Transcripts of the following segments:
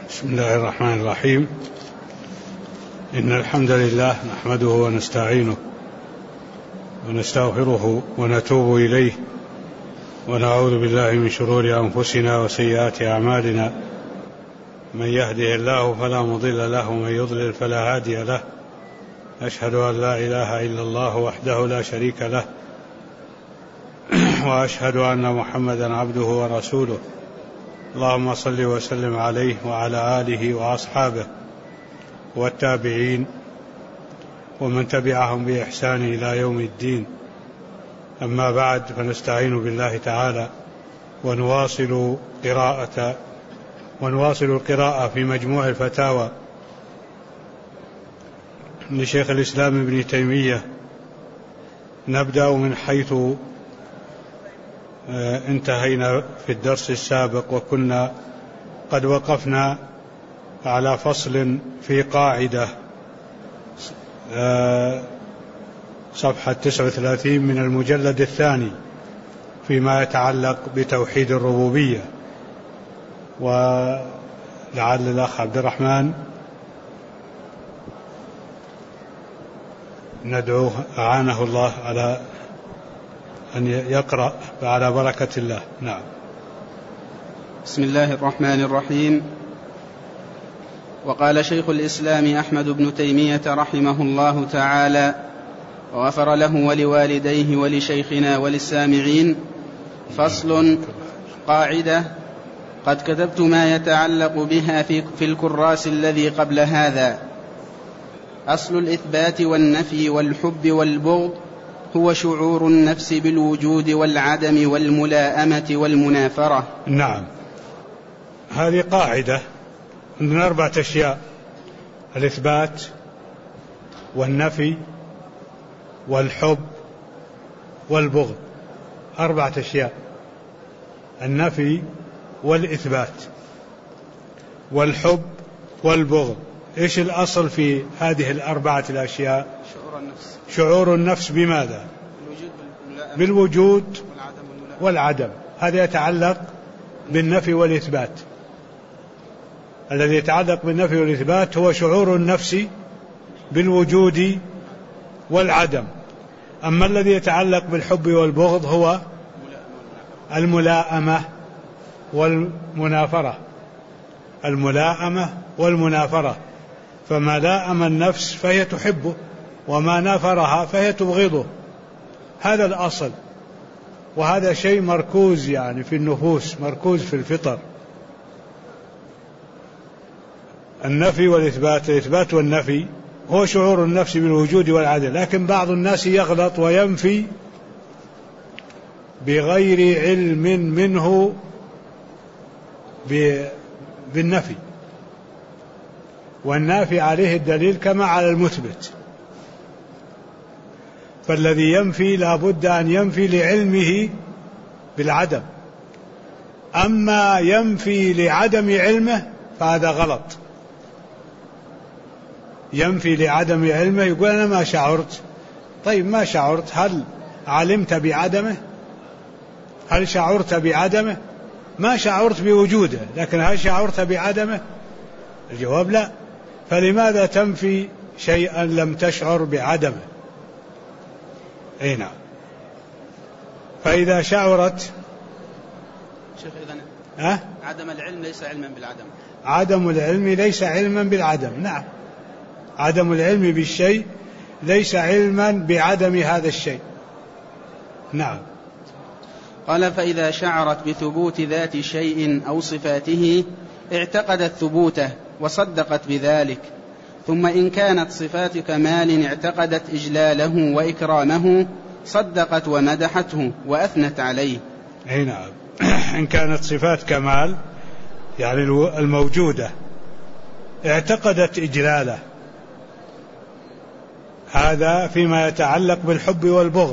بسم الله الرحمن الرحيم. إن الحمد لله نحمده ونستعينه ونستغفره ونتوب إليه ونعوذ بالله من شرور أنفسنا وسيئات أعمالنا. من يهده الله فلا مضل له ومن يضلل فلا هادي له. أشهد أن لا إله إلا الله وحده لا شريك له وأشهد أن محمدا عبده ورسوله. اللهم صل وسلم عليه وعلى آله وأصحابه والتابعين ومن تبعهم بإحسان إلى يوم الدين. أما بعد، فنستعين بالله تعالى ونواصل القراءة في مجموع الفتاوى لشيخ الإسلام ابن تيمية. نبدأ من حيث انتهينا في الدرس السابق، وكنا قد وقفنا على فصل في قاعدة صفحة 39 من المجلد الثاني فيما يتعلق بتوحيد الربوبية. ولعل الأخ عبد الرحمن ندعوه أعانه الله على أن يقرأ على بركة الله. نعم. بسم الله الرحمن الرحيم. وقال شيخ الإسلام أحمد بن تيمية رحمه الله تعالى وغفر له ولوالديه ولشيخنا وللسامعين: فصل. قاعدة: قد كتبت ما يتعلق بها في الكراس الذي قبل هذا. أصل الإثبات والنفي والحب والبغض هو شعور النفس بالوجود والعدم والملاءمة والمنافرة. نعم، هذه قاعدة من 4 أشياء: الإثبات والنفي والحب والبغض. 4 أشياء: النفي والإثبات والحب والبغض. إيش الأصل في هذه 4 الأشياء؟ شعور النفس بماذا؟ بالوجود والعدم. هذا يتعلق بالنفي والإثبات. الذي يتعلق بالنفي والإثبات هو شعور النفس بالوجود والعدم. أما الذي يتعلق بالحب والبغض هو الملاءمة والمنافرة. الملاءمة والمنافرة، فما لاءم النفس فهي تحبه، وما نافرها فهي تبغضه. هذا الأصل، وهذا شيء مركوز يعني في النفوس، مركوز في الفطر. النفي والإثبات، الإثبات والنفي هو شعور النفس بالوجود والعدم. لكن بعض الناس يغلط وينفي بغير علم منه بالنفي، والنافي عليه الدليل كما على المثبت. فالذي ينفي لا بد أن ينفي لعلمه بالعدم. أما ينفي لعدم علمه فهذا غلط. ينفي لعدم علمه، يقول أنا ما شعرت. طيب ما شعرت، هل علمت بعدمه؟ هل شعرت بعدمه؟ ما شعرت بوجوده، لكن هل شعرت بعدمه؟ الجواب لا. فلماذا تنفي شيئا لم تشعر بعدمه؟ أي نعم. فإذا شعرت شيخ عدم العلم ليس علما بالعدم. عدم العلم ليس علما بالعدم. نعم، عدم العلم بالشيء ليس علما بعدم هذا الشيء. نعم. قال: فإذا شعرت بثبوت ذات شيء أو صفاته اعتقدت ثبوته وصدقت بذلك. ثم إن كانت صفات كمال اعتقدت إجلاله وإكرامه صدقت ومدحته وأثنت عليه. أي نعم. إن كانت صفات كمال يعني الموجودة اعتقدت إجلاله، هذا فيما يتعلق بالحب والبغض.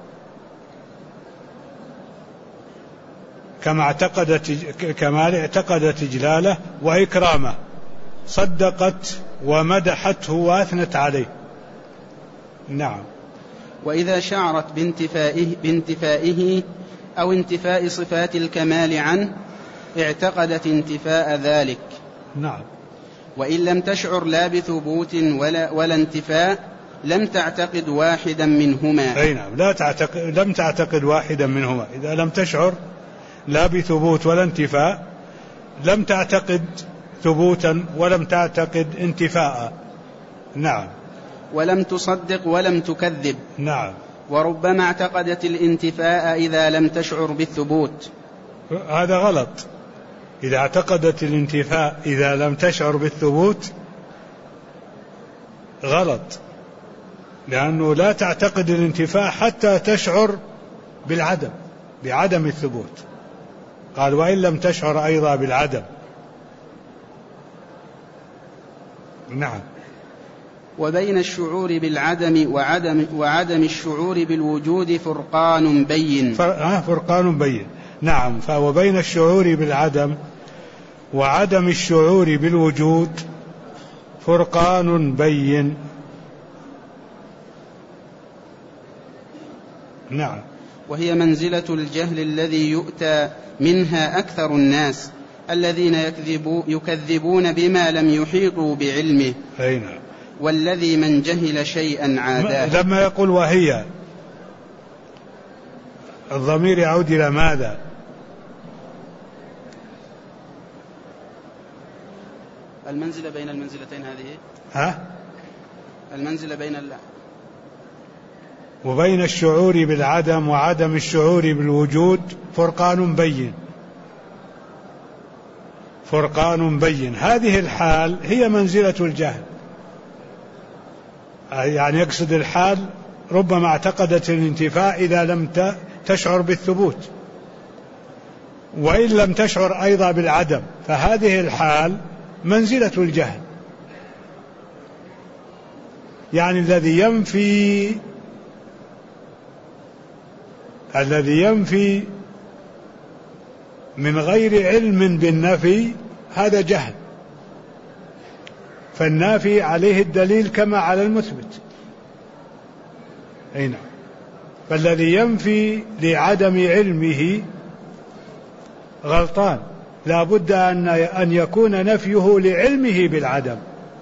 كما اعتقدت كمال اعتقدت إجلاله وإكرامه صدقت ومدحته وأثنت عليه. نعم. وإذا شعرت بانتفائه أو انتفاء صفات الكمال عنه اعتقدت انتفاء ذلك. نعم. وإن لم تشعر لا بثبوت ولا انتفاء لم تعتقد واحدا منهما. أي نعم، لم تعتقد واحدا منهما. إذا لم تشعر لا بثبوت ولا انتفاء لم تعتقد ثبوتا ولم تعتقد انتفاء. نعم. ولم تصدق ولم تكذب. نعم. وربما اعتقدت الانتفاء إذا لم تشعر بالثبوت. هذا غلط. إذا اعتقدت الانتفاء إذا لم تشعر بالثبوت غلط، لأنه لا تعتقد الانتفاء حتى تشعر بعدم الثبوت. قال وإن لم تشعر أيضا بالعدم. نعم. وبين الشعور بالعدم وعدم الشعور بالوجود فرقان بين. فرقان بين. نعم. وبين الشعور بالعدم وعدم الشعور بالوجود فرقان بين. نعم. وهي منزلة الجهل الذي يؤتى منها أكثر الناس الذين يكذبون بما لم يحيطوا بعلمه. أي نعم. والذي من جهل شيئا عاداه. لما يقول وهي، الضمير يعود إلى ماذا؟ المنزلة بين المنزلتين هذه. المنزلة بين وبين الشعور بالعدم وعدم الشعور بالوجود فرقان بين. فرقان بين. هذه الحال هي منزلة الجهل. يعني يقصد الحال ربما اعتقدت الانتفاء إذا لم تشعر بالثبوت، وإن لم تشعر أيضا بالعدم، فهذه الحال منزلة الجهل. يعني الذي ينفي من غير علم بالنفي هذا جهل، فالنافي عليه الدليل كما على المثبت. أي نعم. فالذي ينفي لعدم علمه غلطان، لا بد أن يكون نفيه لعلمه بالعدم.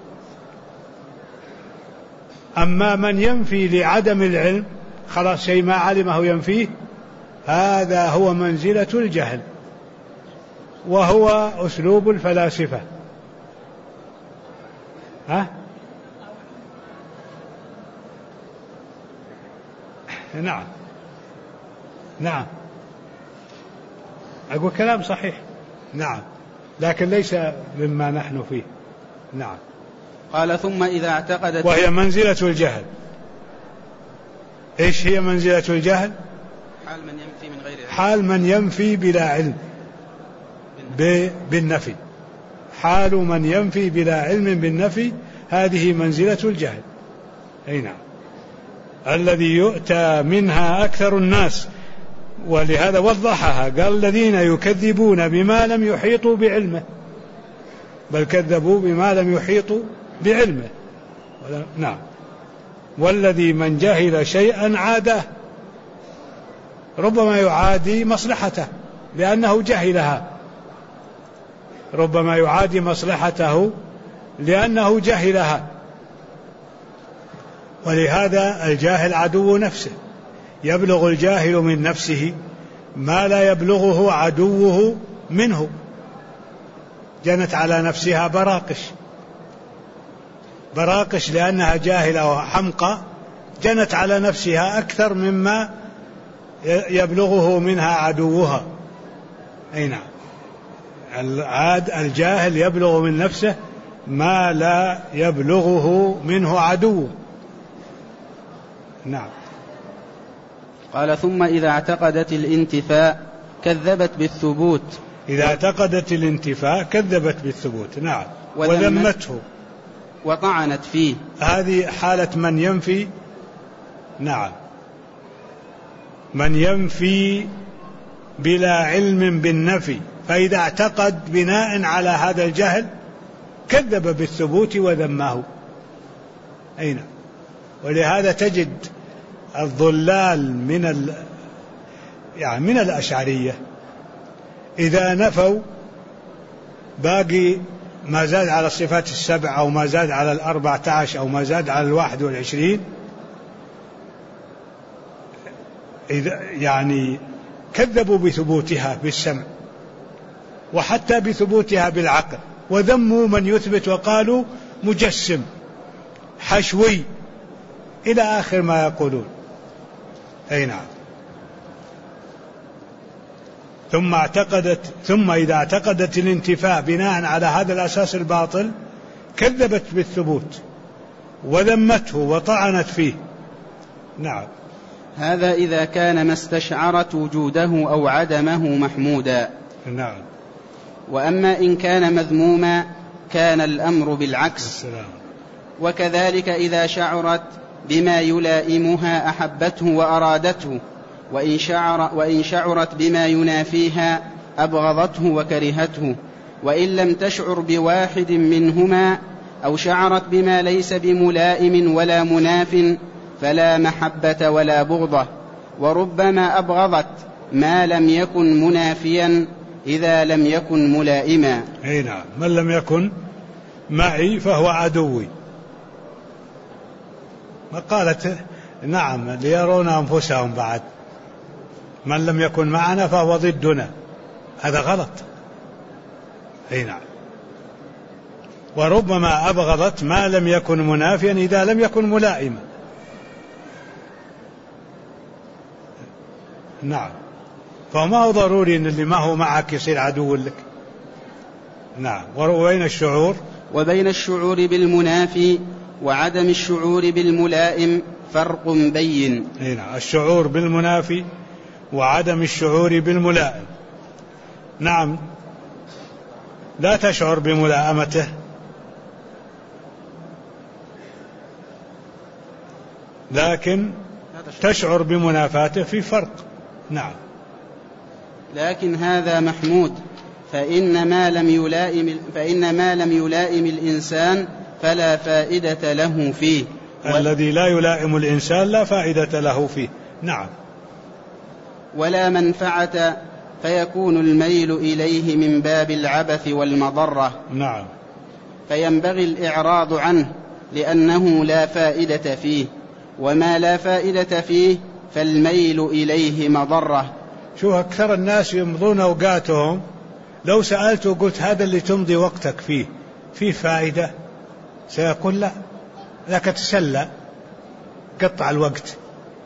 أما من ينفي لعدم العلم خلاص شيء ما علمه ينفيه، هذا هو منزلة الجهل، وهو أسلوب الفلاسفة. نعم. نعم. أقول كلام صحيح. نعم. لكن ليس مما نحن فيه. نعم. قال ثم إذا اعتقدت، وهي منزلة الجهل. إيش هي منزلة الجهل؟ حال من ينفي من غير علم. حال من ينفي بلا علم بالنفي. حال من ينفي بلا علم بالنفي هذه منزلة الجهل. أي نعم. الذي يؤتى منها أكثر الناس، ولهذا وضحها قال الذين يكذبون بما لم يحيطوا بعلمه، بل كذبوا بما لم يحيطوا بعلمه. نعم. والذي من جهل شيئا عاداه، ربما يعادي مصلحته لأنه جهلها، ربما يعادي مصلحته لأنه جهلها. ولهذا الجاهل عدو نفسه، يبلغ الجاهل من نفسه ما لا يبلغه عدوه منه. جنت على نفسها براقش لأنها جاهلة وحمقى، جنت على نفسها أكثر مما يبلغه منها عدوها. أي نعم. الجاهل يبلغ من نفسه ما لا يبلغه منه عدوه. نعم. قال ثم إذا اعتقدت الانتفاء كذبت بالثبوت. إذا اعتقدت الانتفاء كذبت بالثبوت. نعم. وذمته وطعنت فيه. هذه حالة من ينفي. نعم. من ينفي بلا علم بالنفي، فإذا اعتقد بناء على هذا الجهل كذب بالثبوت وذمه. أي نعم. ولهذا تجد الضلال من الأشعرية إذا نفوا باقي ما زاد على الصفات السبع أو ما زاد على 14 أو ما زاد على 21 يعني كذبوا بثبوتها بالسمع وحتى بثبوتها بالعقل، وذموا من يثبت وقالوا مجسم حشوي إلى آخر ما يقولون. أي نعم. ثم إذا اعتقدت الانتفاء بناء على هذا الأساس الباطل كذبت بالثبوت وذمته وطعنت فيه. نعم. هذا إذا كان ما استشعرت وجوده أو عدمه محمودا. نعم. وأما إن كان مذموما كان الأمر بالعكس. السلام. وكذلك إذا شعرت بما يلائمها أحبته وأرادته، وإن شعرت بما ينافيها أبغضته وكرهته، وإن لم تشعر بواحد منهما أو شعرت بما ليس بملائم ولا مناف فلا محبة ولا بغضة. وربما أبغضت ما لم يكن منافيا إذا لم يكن ملائما. أي نعم. من لم يكن معي فهو عدوي. ما قالت نعم ليرون أنفسهم بعد، من لم يكن معنا فهو ضدنا، هذا غلط. أي نعم. وربما أبغضت ما لم يكن منافيا إذا لم يكن ملائما. نعم. فما هو ضروري أن اللي ما هو معك يصير عدو لك. نعم. وبين الشعور بالمنافي وعدم الشعور بالملائم فرق بين. نعم. الشعور بالمنافي وعدم الشعور بالملائم. نعم. لا تشعر بملائمته لكن تشعر بمنافاته، في فرق. نعم. لكن هذا محمود، فإن ما لم يلائم الإنسان فلا فائدة له فيه. الذي لا يلائم الإنسان لا فائدة له فيه. نعم. ولا منفعة، فيكون الميل إليه من باب العبث والمضرة. نعم. فينبغي الإعراض عنه لأنه لا فائدة فيه، وما لا فائدة فيه فالميل إليه مضرة. شو أكثر الناس يمضون أوقاتهم، لو سألته قلت هذا اللي تمضي وقتك فيه فائدة، سيقول لا، لك تسلى قطع الوقت.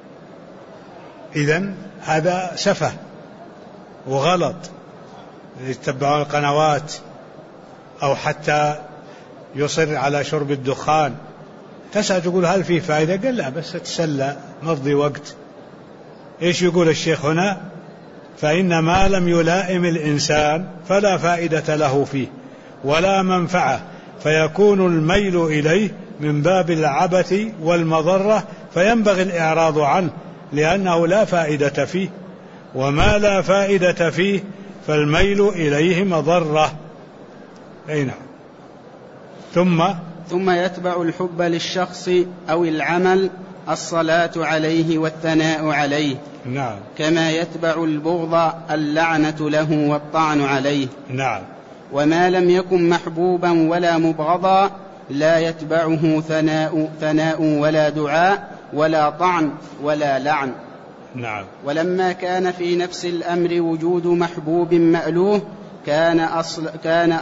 إذن هذا سفه وغلط. يتبعون القنوات أو حتى يصر على شرب الدخان، تسأل تقول هل فيه فائدة؟ قال لا، بس تسلى مضي وقت. إيش يقول الشيخ هنا؟ فإن ما لم يلائم الإنسان فلا فائدة له فيه ولا منفعة، فيكون الميل إليه من باب العبث والمضرة، فينبغي الإعراض عنه لأنه لا فائدة فيه، وما لا فائدة فيه فالميل إليه مضرة. أي نعم. ثم يتبع الحب للشخص أو العمل الصلاة عليه والثناء عليه. نعم. كما يتبع البغض اللعنة له والطعن عليه. نعم. وما لم يكن محبوبا ولا مبغضا لا يتبعه ثناء ولا دعاء ولا طعن ولا لعن. نعم. ولما كان في نفس الأمر وجود محبوب مألوه كان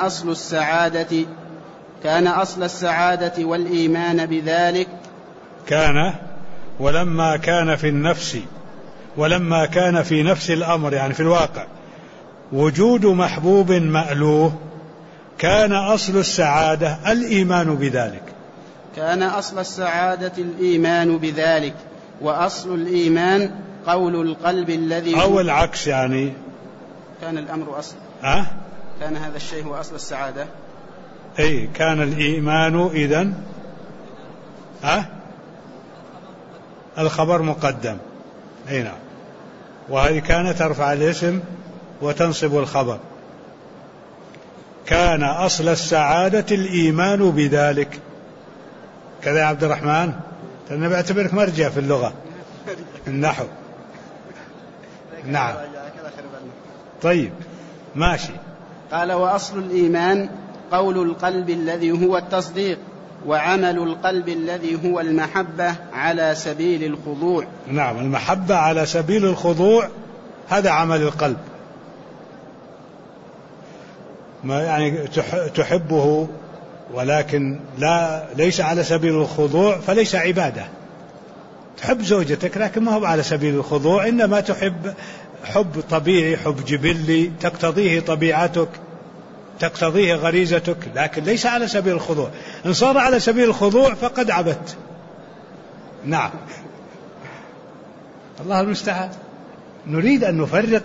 أصل السعادة والإيمان بذلك. ولما كان في نفس الأمر، يعني في الواقع، وجود محبوب مألوه، كان أصل السعادة الإيمان بذلك. كان أصل السعادة الإيمان بذلك، وأصل الإيمان قول القلب الذي أو العكس، يعني كان الأمر أصل كان هذا الشيء هو أصل السعادة. أي كان الإيمان إذن الخبر مقدم. أي نعم. وهذه كانت ترفع الاسم وتنصب الخبر. كان أصل السعادة الإيمان بذلك. كذا يا عبد الرحمن، أنا بعتبرك مرجع في اللغة النحو. نعم. طيب ماشي. قال وأصل الإيمان قول القلب الذي هو التصديق، وعمل القلب الذي هو المحبة على سبيل الخضوع. نعم، المحبة على سبيل الخضوع هذا عمل القلب، ما يعني تحبه ولكن ليس على سبيل الخضوع فليس عبادة. تحب زوجتك لكن ما هو على سبيل الخضوع، إنما تحب حب طبيعي، حب جبلي تقتضيه طبيعتك، تقتضيه غريزتك، لكن ليس على سبيل الخضوع. إن صار على سبيل الخضوع فقد عبدت. نعم، الله المستعان. نريد أن نفرق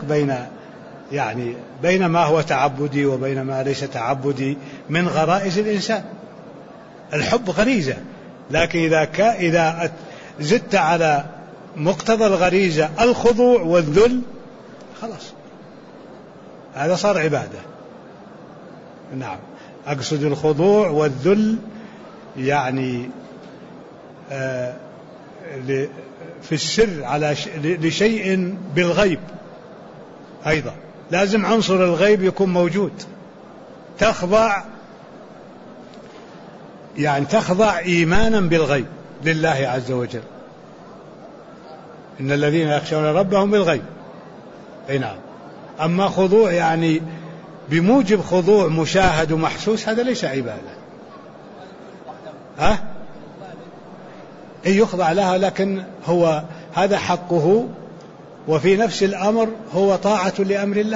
بين ما هو تعبدي وبين ما ليس تعبدي من غرائز الإنسان. الحب غريزة، لكن إذا زدت على مقتضى الغريزة الخضوع والذل خلاص هذا صار عبادة. نعم، أقصد الخضوع والذل يعني في السر لشيء بالغيب أيضا لازم عنصر الغيب يكون موجود. تخضع إيمانا بالغيب لله عز وجل. إن الذين يخشون ربهم بالغيب. أي نعم. أما خضوع يعني بموجب خضوع مشاهد ومحسوس هذا ليس عبادة. يخضع لها، لكن هو هذا حقه، وفي نفس الأمر هو طاعة لأمر الله.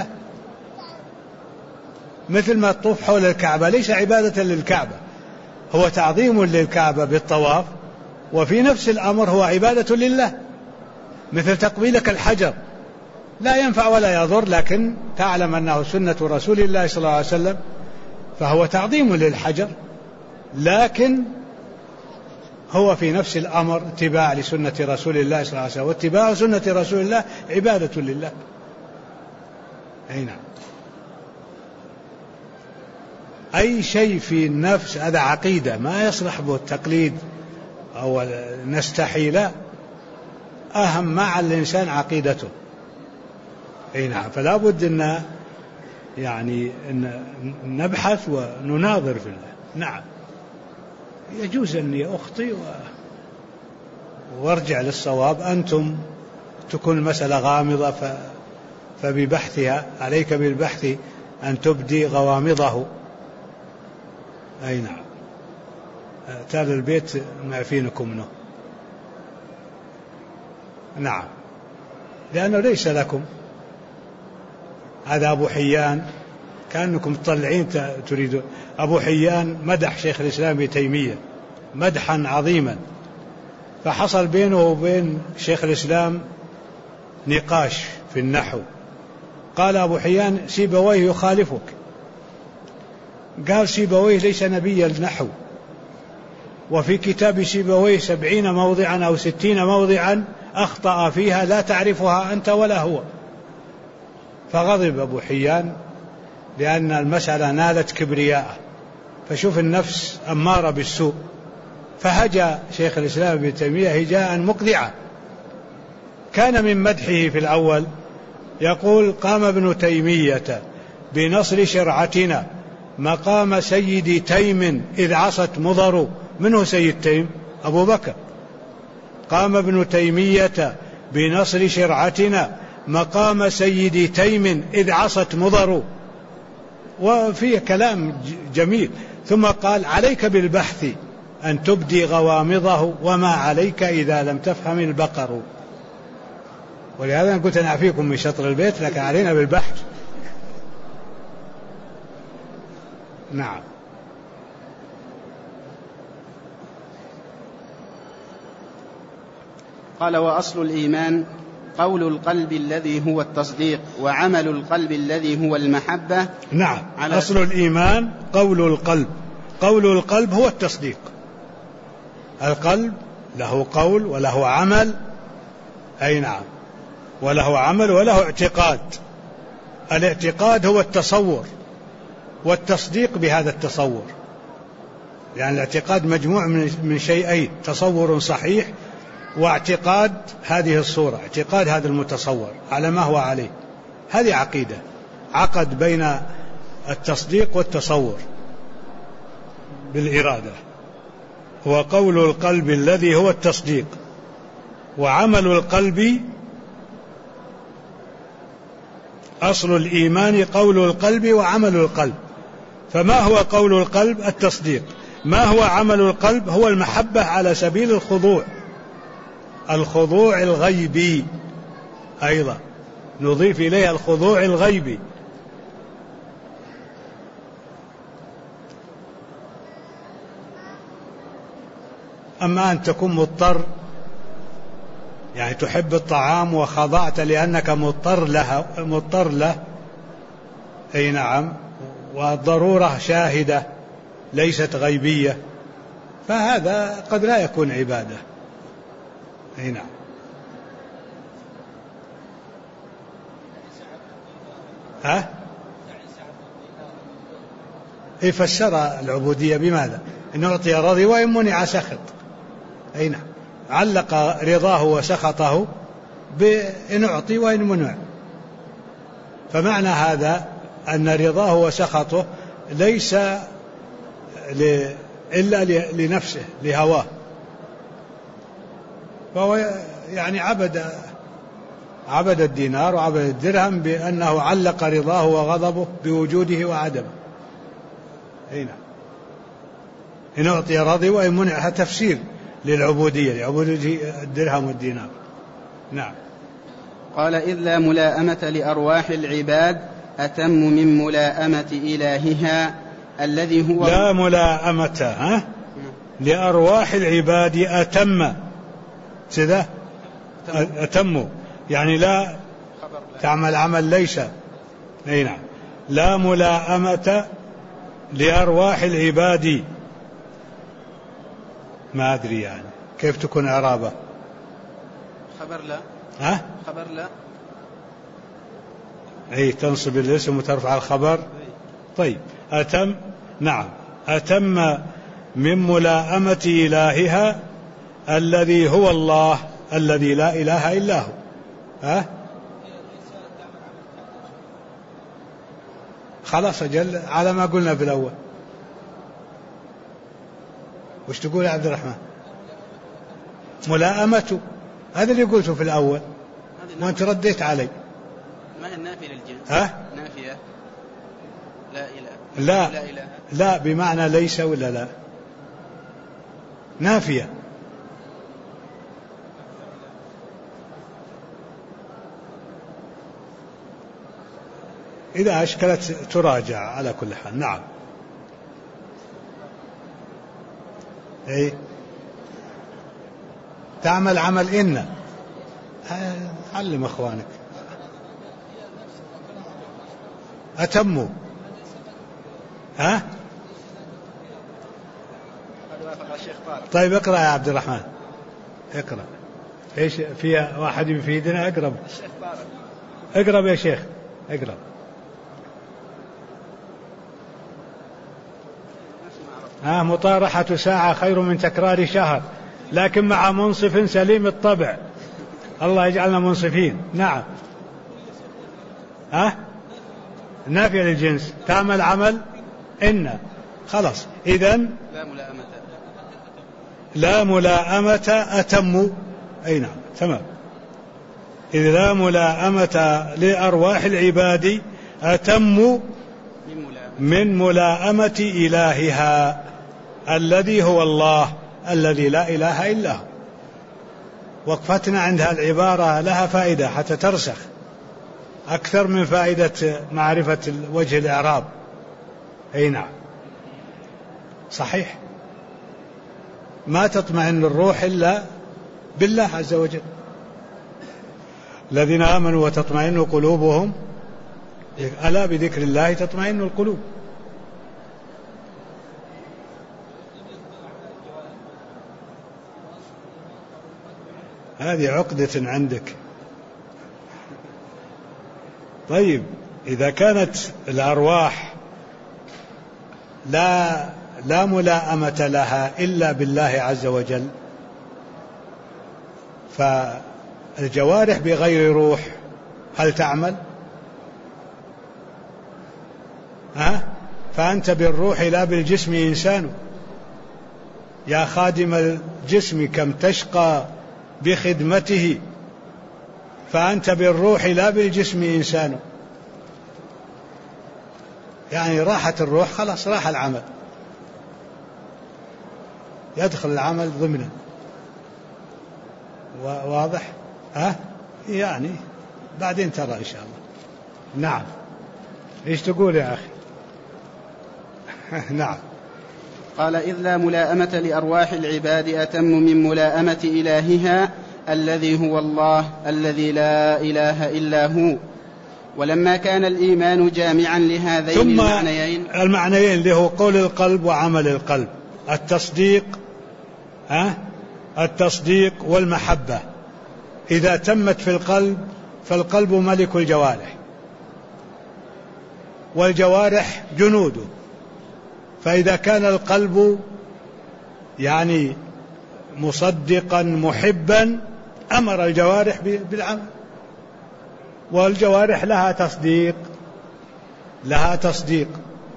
مثل ما الطوف حول الكعبة ليس عبادة للكعبة، هو تعظيم للكعبة بالطواف، وفي نفس الأمر هو عبادة لله. مثل تقبيلك الحجر لا ينفع ولا يضر، لكن تعلم أنه سنة رسول الله صلى الله عليه وسلم، فهو تعظيم للحجر، لكن هو في نفس الأمر اتباع لسنة رسول الله صلى الله عليه وسلم، واتباع سنة رسول الله عبادة لله. أي نعم. أي شيء في النفس هذا عقيدة، ما يصلح به التقليد أو نستحي، لا، أهم مع الإنسان عقيدته. أي نعم. فلا بد أن نبحث ونناظر في الله. نعم، يجوز أني أخطئ وارجع للصواب. أنتم تكون المسألة غامضة فببحثها عليك بالبحث أن تبدي غوامضه. أي نعم. تال البيت معفينكم منه. نعم، لأنه ليس لكم. هذا أبو حيان، كأنكم تطلعين تريدون. أبو حيان مدح شيخ الإسلام ابن تيمية مدحا عظيما، فحصل بينه وبين شيخ الإسلام نقاش في النحو. قال أبو حيان: سيبويه يخالفك. قال: سيبويه ليس نبي النحو، وفي كتاب سيبويه 70 موضعا أو 60 موضعا أخطأ فيها لا تعرفها أنت ولا هو. فغضب أبو حيان لأن المسألة نالت كبرياءه، فشوف النفس أمارة بالسوء، فهجا شيخ الإسلام ابن تيمية هجاء مقذعا. كان من مدحه في الأول يقول: قام ابن تيمية بنصر شرعتنا مقام سيد تيم إذ عصت مضر. منه سيد تيم؟ أبو بكر. قام ابن تيمية بنصر شرعتنا مقام سيد تيم إذ عصت مضر. وفيه كلام جميل. ثم قال: عليك بالبحث أن تبدي غوامضه، وما عليك إذا لم تفهم البقر. ولهذا أنا قلت نعفيكم من شطر البيت، لكن علينا بالبحث. نعم. قال: وأصل الإيمان قول القلب الذي هو التصديق، وعمل القلب الذي هو المحبة. نعم، أصل الإيمان قول القلب. قول القلب هو التصديق. القلب له قول وله عمل. أي نعم، وله عمل وله اعتقاد. الاعتقاد هو التصور، والتصديق بهذا التصور. يعني الاعتقاد مجموع من شيئين: تصور صحيح، واعتقاد هذه الصورة، اعتقاد هذا المتصور على ما هو عليه. هذه عقيدة، عقد بين التصديق والتصور. بالإرادة، وقول القلب الذي هو التصديق، وعمل القلب أصل الإيمان قول القلب وعمل القلب. فما هو قول القلب؟ التصديق. ما هو عمل القلب؟ هو المحبة على سبيل الخضوع، الخضوع الغيبي، أيضا نضيف إليها الخضوع الغيبي. أما أن تكون مضطر، يعني تحب الطعام وخضعت لأنك مضطر له، أي نعم، والضرورة شاهدة ليست غيبية، فهذا قد لا يكون عبادة. أي نعم. فسر العبودية بماذا؟ إن أعطي رضي وإن منع سخط. أي نعم، علق رضاه وسخطه بإن أعطي وإن منع. فمعنى هذا أن رضاه وسخطه ليس إلا لنفسه لهواه، فهو يعني عبد الدينار وعبد الدرهم بأنه علق رضاه وغضبه بوجوده وعدمه. أي نعم، إن أعطي رضي وإن منع، تفسير للعبودية، لعبودية الدرهم والدينار. نعم. قال إذ لا ملاءمة لأرواح العباد أتم من ملاءمة إلهها الذي هو لا ملاءمة لأرواح العباد أتم سذا أتم، يعني لا تعمل عمل ليس. أي نعم، لا ملاءمة لأرواح العباد، ما أدري يعني كيف تكون إعرابه. خبر لا. خبر لا. أي تنصب الاسم وترفع الخبر. طيب، أتم، نعم، أتم من ملاءمة إلهها الذي هو الله الذي لا إله إلا هو. خلاص أجل على ما قلنا في الأول. وش تقول يا عبد الرحمن؟ ملاءمته، هذا اللي قلته في الأول وأنت رديت علي. ما هي النافية للجنس؟ نافية لا إله. لا لا, لا بمعنى ليس ولا لا؟ نافية. إذا أشكلت تراجع على كل حال. نعم. أي تعمل عمل إن، علم أخوانك. أتموا. طيب اقرأ يا عبد الرحمن، اقرأ. ايش في واحد يفيدنا؟ اقرب، اقرب يا شيخ، اقرب. مطارحة ساعة خير من تكرار شهر، لكن مع منصف سليم الطبع. الله يجعلنا منصفين. نعم. نافية للجنس، تعمل عمل إن، خلاص. إذن لا ملاءمة أتم. أي نعم، تمام. إذ لا ملاءمة لأرواح العباد أتم من ملاءمة إلهها الذي هو الله الذي لا إله إلا هو. وقفتنا عند العبارة لها فائدة حتى ترسخ أكثر من فائدة معرفة وجه الإعراب. أي نعم، صحيح. ما تطمئن الروح إلا بالله عز وجل. الذين آمنوا وتطمئن قلوبهم، ألا بذكر الله تطمئن القلوب. هذه عقدة عندك. طيب، إذا كانت الأرواح لا ملاءمة لها إلا بالله عز وجل، فالجوارح بغير روح هل تعمل؟ فأنت بالروح لا بالجسم إنسان. يا خادم الجسم كم تشقى بخدمته، فأنت بالروح لا بالجسم إنسان. يعني راحت الروح خلاص راح العمل، يدخل العمل ضمنه. واضح؟ يعني بعدين ترى إن شاء الله. نعم. إيش تقول يا أخي؟ نعم. قال: إذ لا ملاءمة لأرواح العباد أتم من ملاءمة إلهها الذي هو الله الذي لا إله إلا هو. ولما كان الإيمان جامعا لهذين المعنيين اللي هو قول القلب وعمل القلب، التصديق والمحبة، إذا تمت في القلب فالقلب ملك الجوارح، والجوارح جنوده. فإذا كان القلب يعني مصدقا محبا أمر الجوارح بالعمل، والجوارح لها تصديق.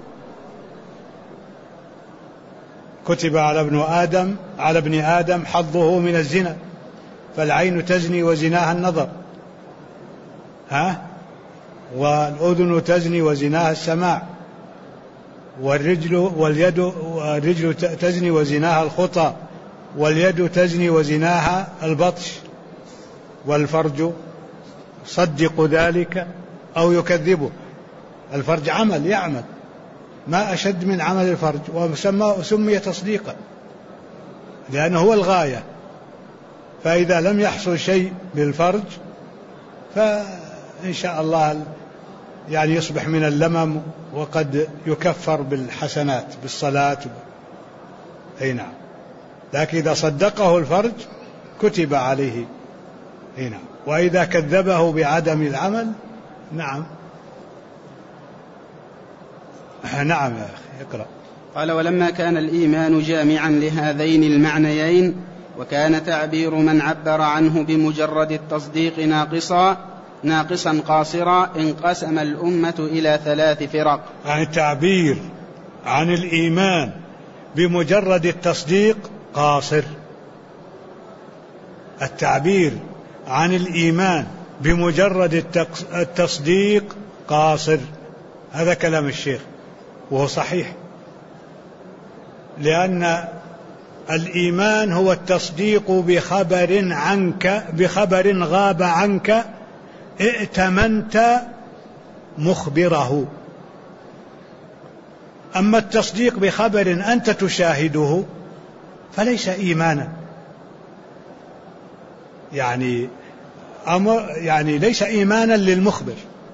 كتب على ابن آدم حظه من الزنا، فالعين تزني وزناها النظر، والأذن تزني وزناها السماع، والرجل تزني وزناها الخطى، واليد تزني وزناها البطش، والفرج صدق ذلك أو يكذبه. الفرج عمل يعمل، ما أشد من عمل الفرج، وسمي تصديقا لأنه هو الغاية. فإذا لم يحصل شيء بالفرج فإن شاء الله يعني يصبح من اللمم، وقد يكفر بالحسنات بالصلاة. نعم. لكن إذا صدقه الفرج كتب عليه. نعم. وإذا كذبه بعدم العمل نعم يا أخي اقرأ. قال: ولما كان الإيمان جامعا لهذين المعنيين، وكان تعبير من عبر عنه بمجرد التصديق ناقصا قاصرا، انقسم الأمة إلى 3 فرق. يعني التعبير عن الإيمان بمجرد التصديق قاصر. التعبير عن الإيمان بمجرد التصديق قاصر. هذا كلام الشيخ وهو صحيح، لأن الإيمان هو التصديق بخبر غاب عنك ائتمنت مخبره. أما التصديق بخبر أنت تشاهده فليس إيمانا، يعني ليس إيمانا للمخبر،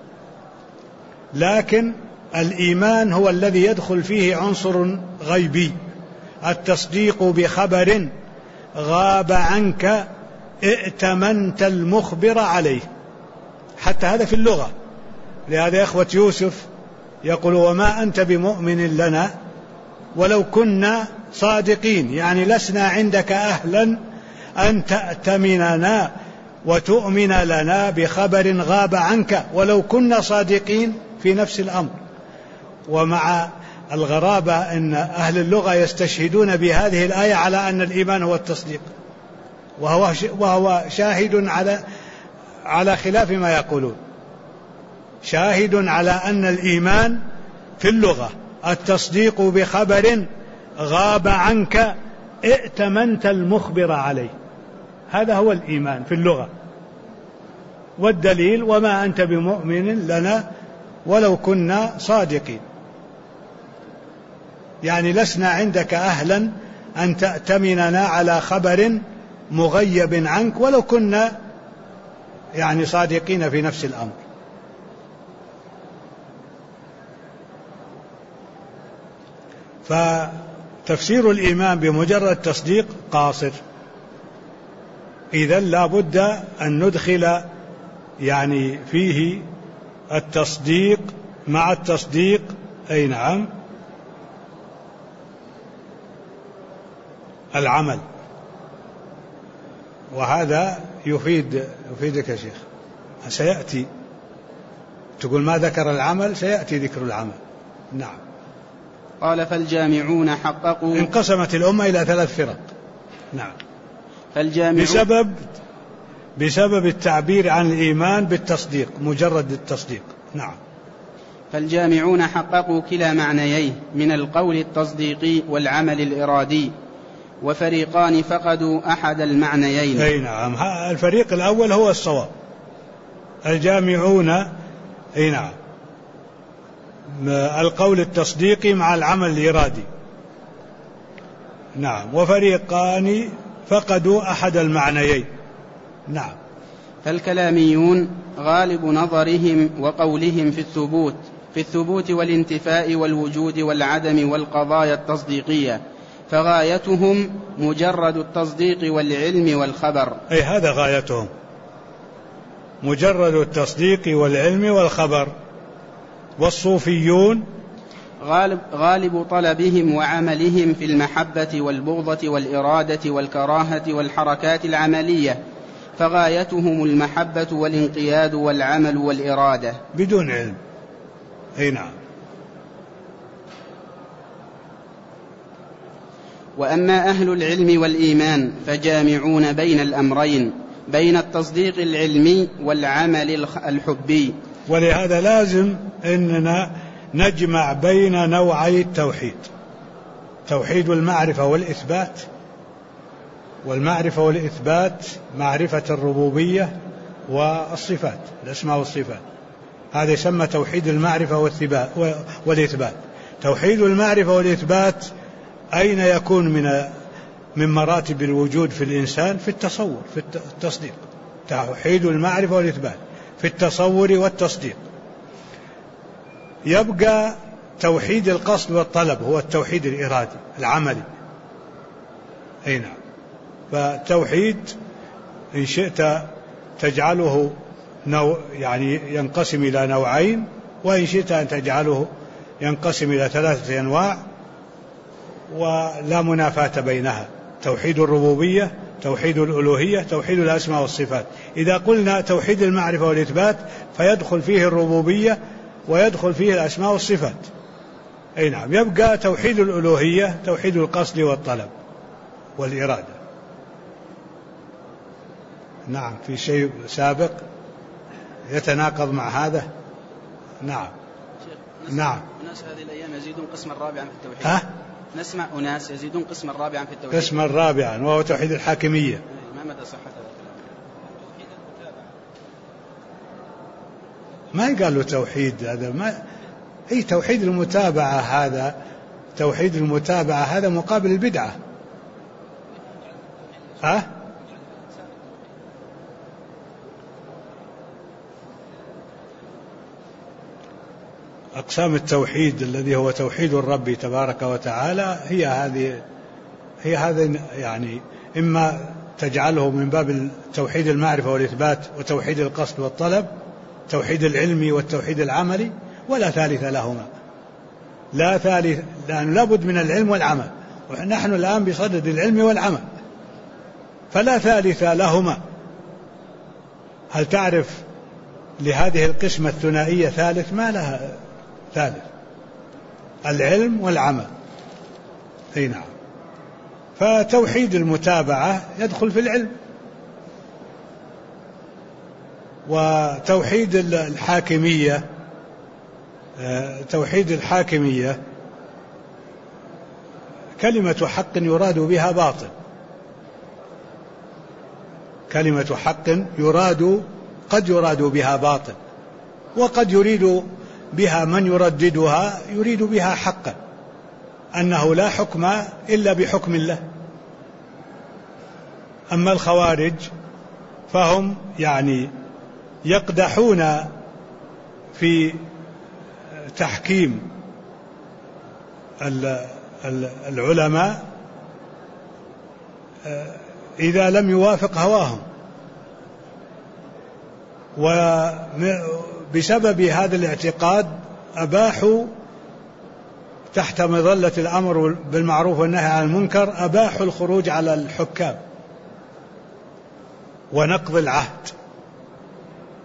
لكن الإيمان هو الذي يدخل فيه عنصر غيبي. التصديق بخبر غاب عنك ائتمنت المخبر عليه، حتى هذا في اللغة. لهذا إخوة يوسف يقول: وما أنت بمؤمن لنا ولو كنا صادقين، يعني لسنا عندك أهلا أن تأتمننا وتؤمن لنا بخبر غاب عنك ولو كنا صادقين في نفس الأمر. ومع الغرابة أن أهل اللغة يستشهدون بهذه الآية على أن الإيمان هو التصديق، وهو شاهد على خلاف ما يقولون، شاهد على أن الإيمان في اللغة التصديق بخبر غاب عنك ائتمنت المخبر عليه، هذا هو الإيمان في اللغة. والدليل: وما أنت بمؤمن لنا ولو كنا صادقين، يعني لسنا عندك أهلا أن تأتمننا على خبر مغيب عنك ولو كنا يعني صادقين في نفس الأمر. فتفسير الإيمان بمجرد تصديق قاصر. إذن لا بد أن ندخل يعني فيه التصديق مع التصديق، أي نعم، العمل. وهذا يفيدك يا شيخ، سيأتي. تقول ما ذكر العمل، سيأتي ذكر العمل. نعم. قال فالجامعون حققوا. انقسمت الأمة إلى 3 فرق. نعم. بسبب التعبير عن الإيمان بالتصديق، مجرد التصديق. نعم. فالجامعون حققوا كلا معنييه من القول التصديقي والعمل الإرادي، وفريقان فقدوا أحد المعنيين. أي نعم. الفريق الأول هو الصواب، الجامعون أي نعم القول التصديقي مع العمل الإرادي. نعم. وفريقان فقدوا أحد المعنيين. نعم. فالكلاميون غالب نظرهم وقولهم في الثبوت والانتفاء والوجود والعدم والقضايا التصديقية، فغايتهم مجرد التصديق والعلم والخبر. أي هذا غايتهم، مجرد التصديق والعلم والخبر. والصوفيون غالب طلبهم وعملهم في المحبة والبغضة والإرادة والكراهة والحركات العملية، فغايتهم المحبة والانقياد والعمل والإرادة بدون علم. أي نعم. وأما أهل العلم والإيمان فجامعون بين الأمرين، بين التصديق العلمي والعمل الحبي. ولهذا لازم أننا نجمع بين نوعي التوحيد، توحيد المعرفة والإثبات. والمعرفة والإثبات معرفة الربوبية والصفات، الأسماء والصفات، هذا يسمى توحيد المعرفة والإثبات. توحيد المعرفة والإثبات أين يكون من مراتب الوجود في الإنسان؟ في التصور، في التصديق. توحيد المعرفة والإثبات في التصور والتصديق. يبقى توحيد القصد والطلب، هو التوحيد الإرادي العملي. أي نعم. فتوحيد إن شئت تجعله يعني ينقسم إلى نوعين، وإن شئت أن تجعله ينقسم إلى 3 أنواع ولا منافاة بينها: توحيد الربوبية، توحيد الألوهية، توحيد الأسماء والصفات. إذا قلنا توحيد المعرفة والإثبات فيدخل فيه الربوبية ويدخل فيه الأسماء والصفات. أي نعم. يبقى توحيد الألوهية توحيد القصد والطلب والإرادة. نعم. في شيء سابق يتناقض مع هذا؟ نعم. نعم. الناس هذه الأيام يزيدون قسما رابعا في التوحيد. نسمع أناس يزيدون قسما رابعا في التوحيد. قسما رابعا وهو توحيد الحاكمية. ما مدى صحة هذا الكلام؟ ما يقال له توحيد هذا، ما أي توحيد المتابعة. هذا توحيد المتابعة، هذا مقابل البدعة. أقسام التوحيد الذي هو توحيد الرب تبارك وتعالى هي هذا يعني، إما تجعله من باب توحيد المعرفة والإثبات وتوحيد القصد والطلب، توحيد العلمي والتوحيد العملي، ولا ثالث لهما. لا ثالث، لأنه لابد من العلم والعمل، ونحن الآن بصدد العلم والعمل، فلا ثالث لهما. هل تعرف لهذه القسمة الثنائية ثالث؟ ما لها ثالث، العلم والعمل. أي نعم. فتوحيد المتابعة يدخل في العلم، وتوحيد الحاكمية، توحيد الحاكمية كلمة حق يراد بها باطل، كلمة حق قد يراد بها باطل، وقد يريد بها من يرددها يريد بها حقا، أنه لا حكم إلا بحكم الله. أما الخوارج فهم يعني يقدحون في تحكيم العلماء إذا لم يوافق هواهم، وبسبب هذا الاعتقاد أباحوا تحت مظلة الأمر بالمعروف والنهي عن المنكر، أباحوا الخروج على الحكام ونقض العهد.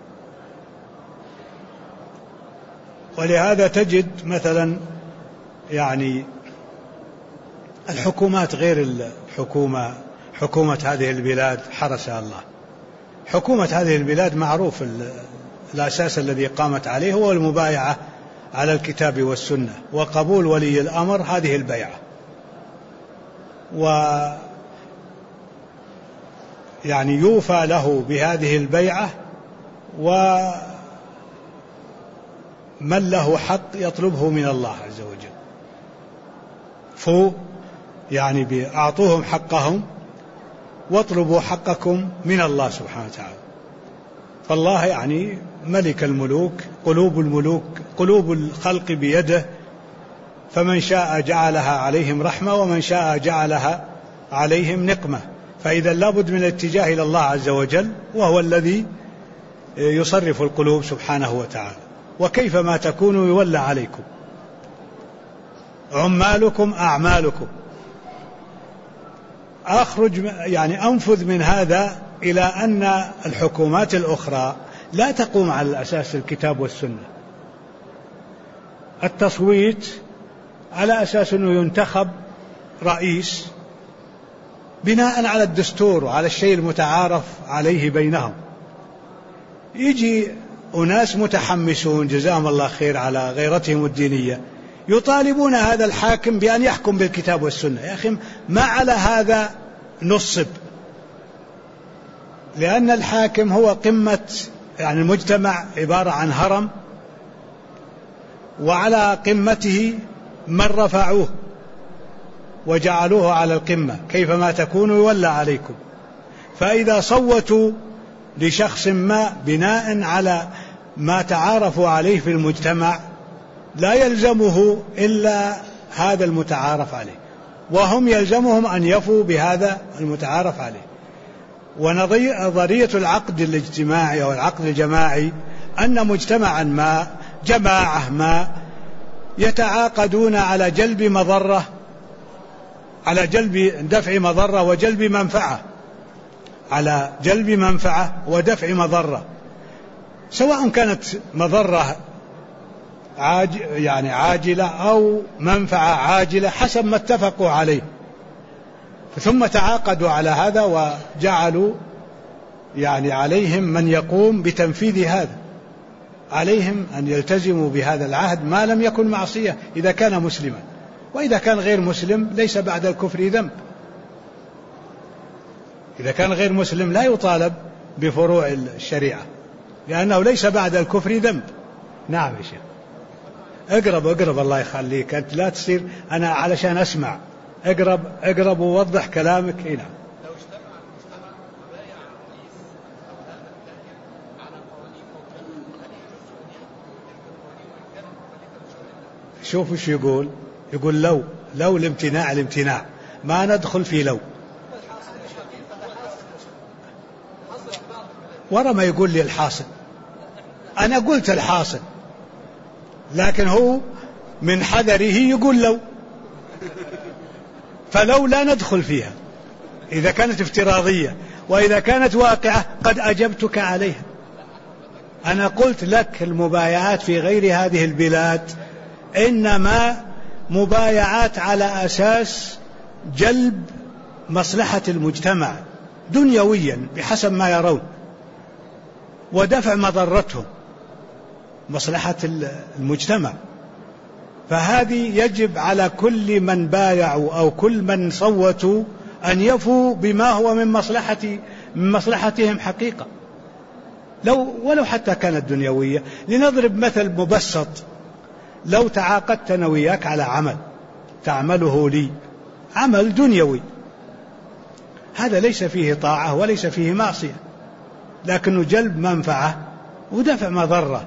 ولهذا تجد مثلا يعني الحكومات غير حكومة هذه البلاد حرسها الله. حكومة هذه البلاد معروف الأساس الذي قامت عليه هو المبايعة على الكتاب والسنة وقبول ولي الأمر هذه البيعة، يعني يوفى له بهذه البيعة، ومن له حق يطلبه من الله عز وجل. يعني أعطوهم حقهم واطلبوا حقكم من الله سبحانه وتعالى. فالله يعني ملك الملوك، قلوب الخلق بيده، فمن شاء جعلها عليهم رحمة ومن شاء جعلها عليهم نقمة. فإذا لابد من الاتجاه إلى الله عز وجل، وهو الذي يصرف القلوب سبحانه وتعالى. وكيفما تكونوا يولى عليكم عمالكم أعمالكم. أنفذ من هذا إلى أن الحكومات الأخرى لا تقوم على الأساس الكتاب والسنة. التصويت على أساس أنه ينتخب رئيس بناء على الدستور وعلى الشيء المتعارف عليه بينهم. يجي أناس متحمسون جزاهم الله خير على غيرتهم الدينية يطالبون هذا الحاكم بأن يحكم بالكتاب والسنة. يا أخي ما على هذا نصب، لأن الحاكم هو قمة، يعني المجتمع عبارة عن هرم، وعلى قمته من رفعوه وجعلوه على القمة، كيفما تكونوا يولى عليكم. فإذا صوتوا لشخص ما بناء على ما تعارفوا عليه في المجتمع لا يلزمه إلا هذا المتعارف عليه، وهم يلزمهم أن يفوا بهذا المتعارف عليه. ونظرية العقد الاجتماعي أو العقد الجماعي أن مجتمعا ما، جماعة ما، يتعاقدون على جلب مضرة، على جلب دفع مضرة وجلب منفعة، على جلب منفعة ودفع مضرة، سواء كانت مضرة عاجلة أو منفعة عاجلة حسب ما اتفقوا عليه. ثم تعاقدوا على هذا وجعلوا عليهم من يقوم بتنفيذ هذا، عليهم أن يلتزموا بهذا العهد ما لم يكن معصية إذا كان مسلما، وإذا كان غير مسلم ليس بعد الكفر ذنب. إذا كان غير مسلم لا يطالب بفروع الشريعة لأنه ليس بعد الكفر ذنب. نعم يا شيخ. اقرب الله يخليك، أنت لا تصير أنا علشان أسمع. اقرب ووضح كلامك. هنا لو اجتمع المجتمع وبايع الرئيس أو هذا الحاكم على قوانين موجودة، هل يجوز أن يحكم تلك القوانين وإن كانت مخالفة للشرع؟ شوف ايش يقول لو الامتناع ما ندخل في لو. ورا ما يقول لي الحاصل، أنا قلت الحاصل، لكن هو من حذره يقول لو، فلو لا ندخل فيها إذا كانت افتراضية، وإذا كانت واقعة قد أجبتك عليها. أنا قلت لك المبايعات في غير هذه البلاد إنما مبايعات على أساس جلب مصلحة المجتمع دنيويا بحسب ما يرون، ودفع مضرتهم مصلحة المجتمع. فهذه يجب على كل من بايعوا أو كل من صوتوا أن يفوا بما هو من مصلحتهم حقيقة، ولو حتى كانت دنيوية. لنضرب مثل مبسط، لو تعاقدت أنا وياك على عمل تعمله لي، عمل دنيوي، هذا ليس فيه طاعة وليس فيه معصية، لكنه جلب منفعة ودفع مضرة.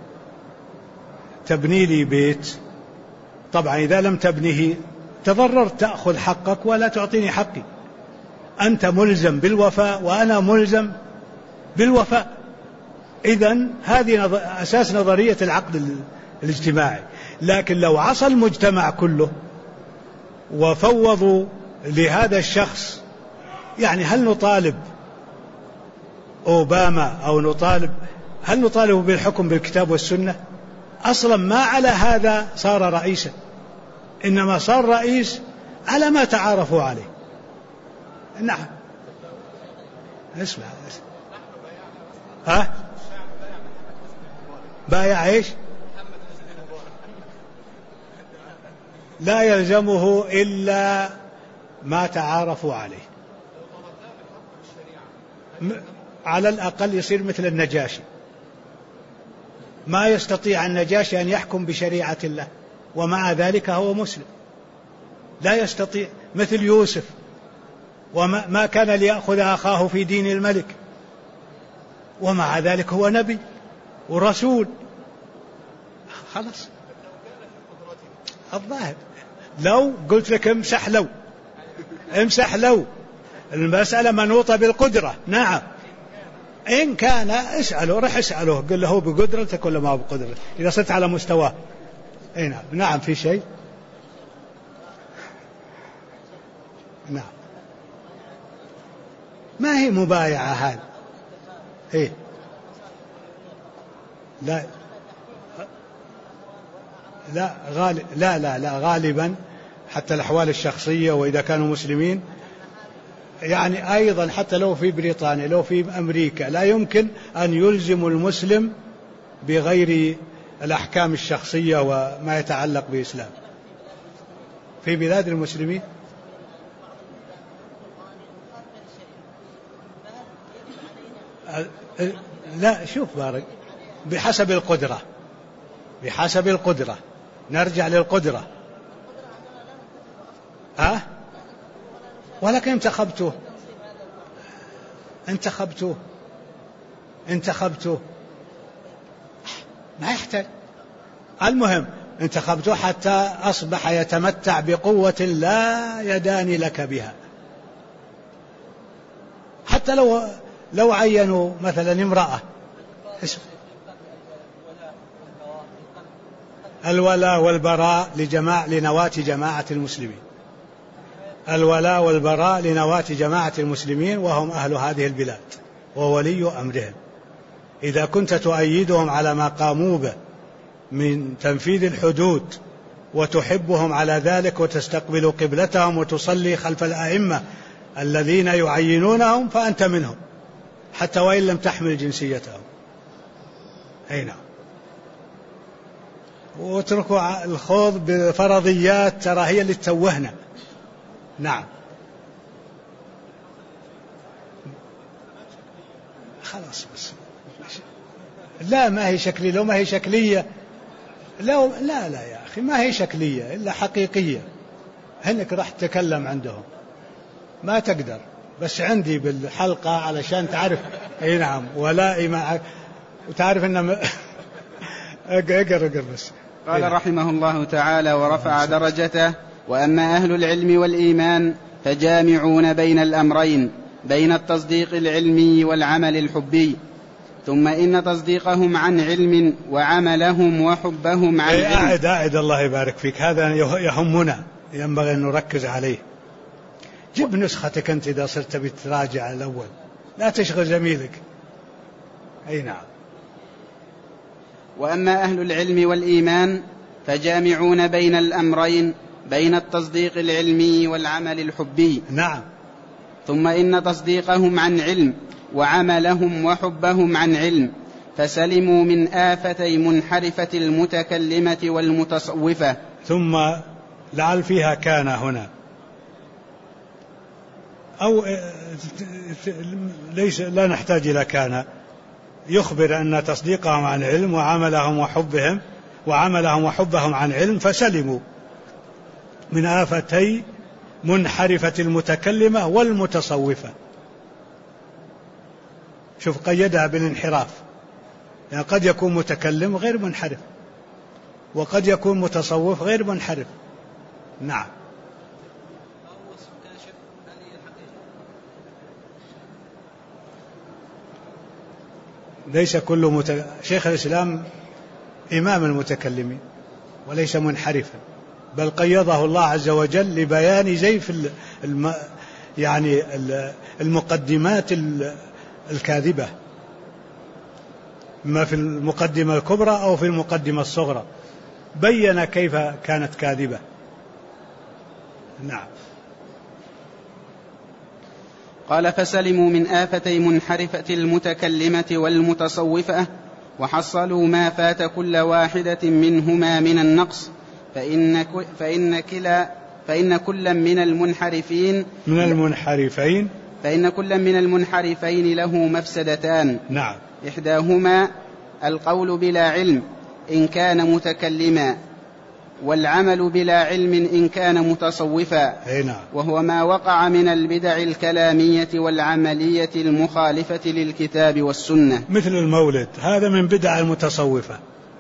تبني لي بيت، طبعا إذا لم تبنيه تضررت، تأخذ حقك ولا تعطيني حقي. أنت ملزم بالوفاء وأنا ملزم بالوفاء. إذن هذه أساس نظرية العقد الاجتماعي. لكن لو عصى المجتمع كله وفوضوا لهذا الشخص، هل نطالب أوباما أو هل نطالب بالحكم بالكتاب والسنة؟ أصلا ما على هذا صار رئيسا، إنما صار رئيس على ما تعارفوا عليه. نعم. اسمع. ها؟ بايع ايش؟ لا يلزمه إلا ما تعارفوا عليه. على الأقل يصير مثل النجاشي. ما يستطيع النجاشي أن يحكم بشريعة الله، ومع ذلك هو مسلم. لا يستطيع. مثل يوسف، وما كان ليأخذ أخاه في دين الملك، ومع ذلك هو نبي ورسول. خلاص. الظاهر لو قلت لك امسح لو المسألة منوطة بالقدرة. نعم. إن كان اسأله، رح اسأله، قل له هو بقدرتك ولا ما بقدرتك، إذا صرت على مستواه. نعم. نعم. في شيء. نعم. ما هي مبايعة هذه؟ إيه؟ لا لا غالبا حتى الأحوال الشخصية، وإذا كانوا مسلمين يعني أيضا حتى لو في بريطانيا، لو في أمريكا، لا يمكن أن يلزم المسلم بغير الأحكام الشخصية وما يتعلق بإسلام. في بلاد المسلمين لا. شوف بارك، بحسب القدرة نرجع للقدرة. ولكن انتخبته ما يحتاج. المهم انتخبته حتى أصبح يتمتع بقوة لا يدان لك بها. حتى لو عينوا مثلا امرأة، الولاء والبراء لنواة جماعة المسلمين. الولاء والبراء لنواة جماعة المسلمين، وهم أهل هذه البلاد وولي أمرهم. إذا كنت تؤيدهم على ما قاموا به من تنفيذ الحدود، وتحبهم على ذلك، وتستقبل قبلتهم، وتصلي خلف الأئمة الذين يعينونهم، فأنت منهم حتى وإن لم تحمل جنسيتهم. نعم. واتركوا الخوض بفرضيات، ترى هي اللي تتوهنا. نعم. خلاص بس. لا ما هي شكلية. لو ما هي شكلية لا يا أخي، ما هي شكلية إلا حقيقية. هنك راح تتكلم عندهم ما تقدر، بس عندي بالحلقة علشان تعرف. نعم. ولائي معك وتعرف إن اقرأ بس. قال رحمه الله تعالى ورفع درجته: وأما أهل العلم والإيمان فجامعون بين الأمرين، بين التصديق العلمي والعمل الحبي. ثم إن تصديقهم عن علم وعملهم وحبهم عن علم. أعد الله يبارك فيك، هذا يهمنا، ينبغي أن نركز عليه. جيب نسختك أنت إذا صرت بتراجع الأول، لا تشغل زميلك. نعم. وأما أهل العلم والإيمان فجامعون بين الأمرين، بين التصديق العلمي والعمل الحبي. نعم. ثم إن تصديقهم عن علم وعملهم وحبهم عن علم، فسلموا من آفتي منحرفة المتكلمة والمتصوفة. ثم لعل فيها كان هنا، أو ليس، لا نحتاج إلى كان. يخبر أن تصديقهم عن علم وعملهم وحبهم عن علم، فسلموا من آفتي منحرفة المتكلمة والمتصوفة. شوف قيدها بالانحراف، يعني قد يكون متكلم غير منحرف، وقد يكون متصوف غير منحرف. نعم. ليس كل شيخ الإسلام إمام المتكلمين وليس منحرفا، بل قيضه الله عز وجل لبيان زيف يعني المقدمات الكاذبة، ما في المقدمة الكبرى أو في المقدمة الصغرى، بين كيف كانت كاذبة. نعم. قال: فسلموا من آفتي منحرفة المتكلمة والمتصوفة، وحصلوا ما فات كل واحدة منهما من النقص، فإن كل من المنحرفين له مفسدتان. نعم. إحداهما القول بلا علم إن كان متكلما، والعمل بلا علم إن كان متصوفا، وهو ما وقع من البدع الكلامية والعملية المخالفة للكتاب والسنة، مثل المولد، هذا من بدع المتصوفة،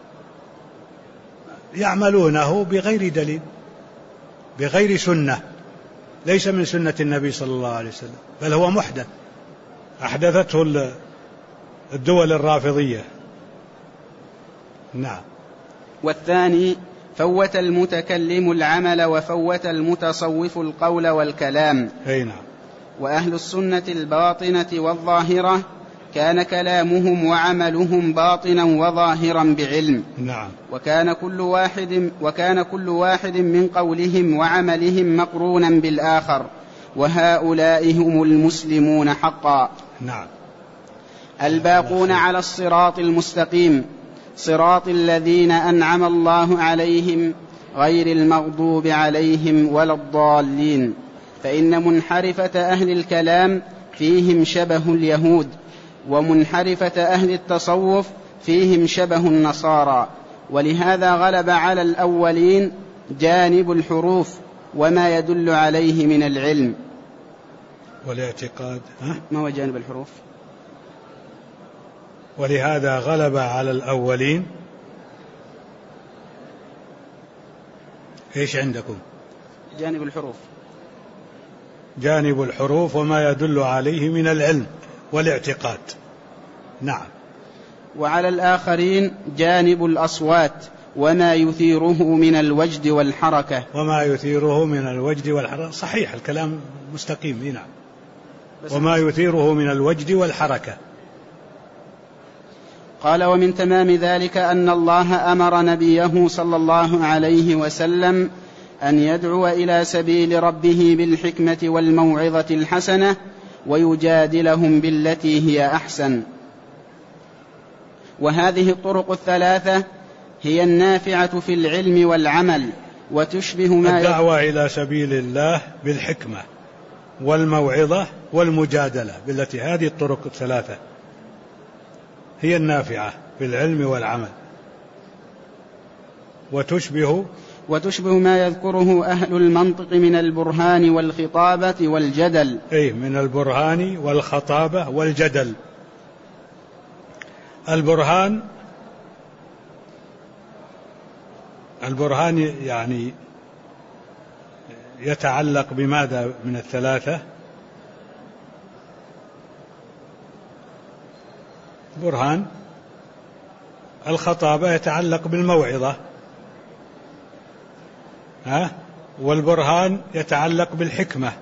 يعملونه بغير دليل، بغير سنة، ليس من سنة النبي صلى الله عليه وسلم، بل هو محدث أحدثته الدول الرافضية. نعم. والثاني فوت المتكلم العمل وفوت المتصوف القول والكلام. نعم. وأهل السنة الباطنة والظاهرة كان كلامهم وعملهم باطنا وظاهرا بعلم. نعم. وكان كل واحد من قولهم وعملهم مقرونا بالآخر، وهؤلاء هم المسلمون حقا. نعم. الباقون على الصراط المستقيم، صراط الذين أنعم الله عليهم غير المغضوب عليهم ولا الضالين. فإن منحرفة أهل الكلام فيهم شبه اليهود، ومنحرفة أهل التصوف فيهم شبه النصارى، ولهذا غلب على الأولين جانب الحروف وما يدل عليه من العلم والاعتقاد. ما هو جانب الحروف؟ ولهذا غلب على الأولين. إيش عندكم؟ جانب الحروف. جانب الحروف وما يدل عليه من العلم والاعتقاد. نعم. وعلى الآخرين جانب الأصوات وما يثيره من الوجد والحركة. وما يثيره من الوجد والحركة، صحيح الكلام مستقيم. نعم. وما يثيره من الوجد والحركة. قال: ومن تمام ذلك أن الله أمر نبيه صلى الله عليه وسلم أن يدعو إلى سبيل ربه بالحكمة والموعظة الحسنة ويجادلهم بالتي هي أحسن. وهذه الطرق الثلاثة هي النافعة في العلم والعمل، وتشبه ما الدعوة إلى سبيل الله بالحكمة والموعظة والمجادلة بالتي، هذه الطرق الثلاثة هي النافعة في العلم والعمل، وتشبه ما يذكره أهل المنطق من البرهان والخطابة والجدل. من البرهان والخطابة والجدل. البرهان يعني يتعلق بماذا من الثلاثة؟ برهان الخطابة يتعلق بالموعظة، والبرهان يتعلق بالحكمة،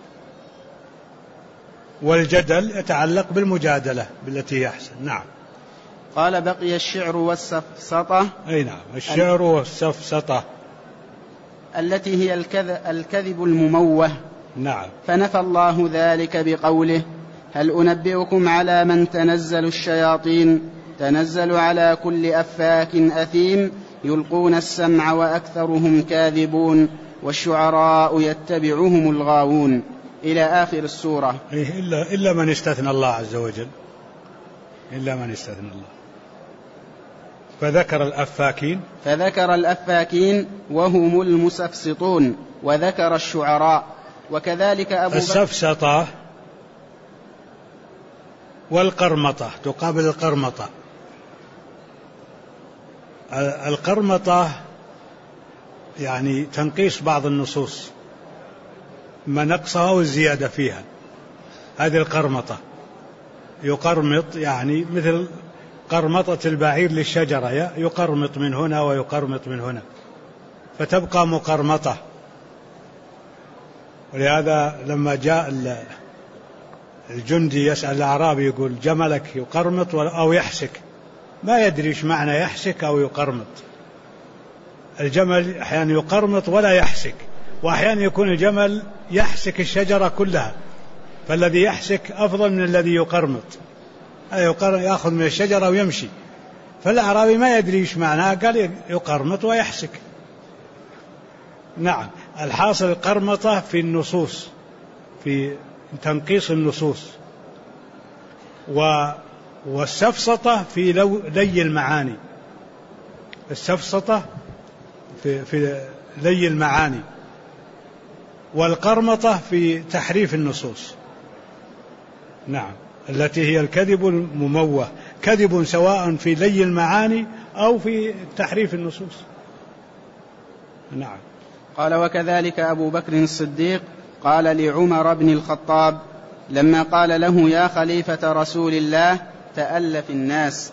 والجدل يتعلق بالمجادلة بالتي هي أحسن. نعم. قال: بقي الشعر والسفسطة. نعم. الشعر والسفسطة التي هي الكذب المموه. نعم. فنفى الله ذلك بقوله: هل أنبئكم على من تنزل الشياطين؟ تنزل على كل أفاك أثيم يلقون السمع وأكثرهم كاذبون والشعراء يتبعهم الغاوون، إلى آخر السورة. إلا من استثنى الله عز وجل، إلا من استثنى الله. فذكر الأفاكين وهم المسفسطون، وذكر الشعراء. وكذلك أبو بكر. السفسطة والقرمطة تقابل القرمطة. القرمطة يعني تنقيص بعض النصوص، ما نقصها والزيادة فيها، هذه القرمطة. يقرمط يعني مثل قرمطة البعير للشجرة، يقرمط من هنا ويقرمط من هنا فتبقى مقرمطة. ولهذا لما جاء الجندي يسأل الأعرابي يقول: جملك يقرمط أو يحسك؟ ما يدري ايش معنى يحسك أو يقرمط. الجمل أحيانا يقرمط ولا يحسك، وأحيانا يكون الجمل يحسك الشجرة كلها، فالذي يحسك أفضل من الذي يقرمط، يأخذ من الشجرة ويمشي. فالأعرابي ما يدري ايش معناه، قال يقرمط ويحسك. نعم، الحاصل القرمطة في النصوص، في تنقيص النصوص، والسفسطة في لي المعاني. السفسطة في لي المعاني، والقرمطة في تحريف النصوص. نعم، التي هي الكذب المموه، كذب سواء في لي المعاني أو في تحريف النصوص. نعم. قال: وكذلك أبو بكر الصديق قال لعمر بن الخطاب لما قال له: يا خليفة رسول الله تألف الناس.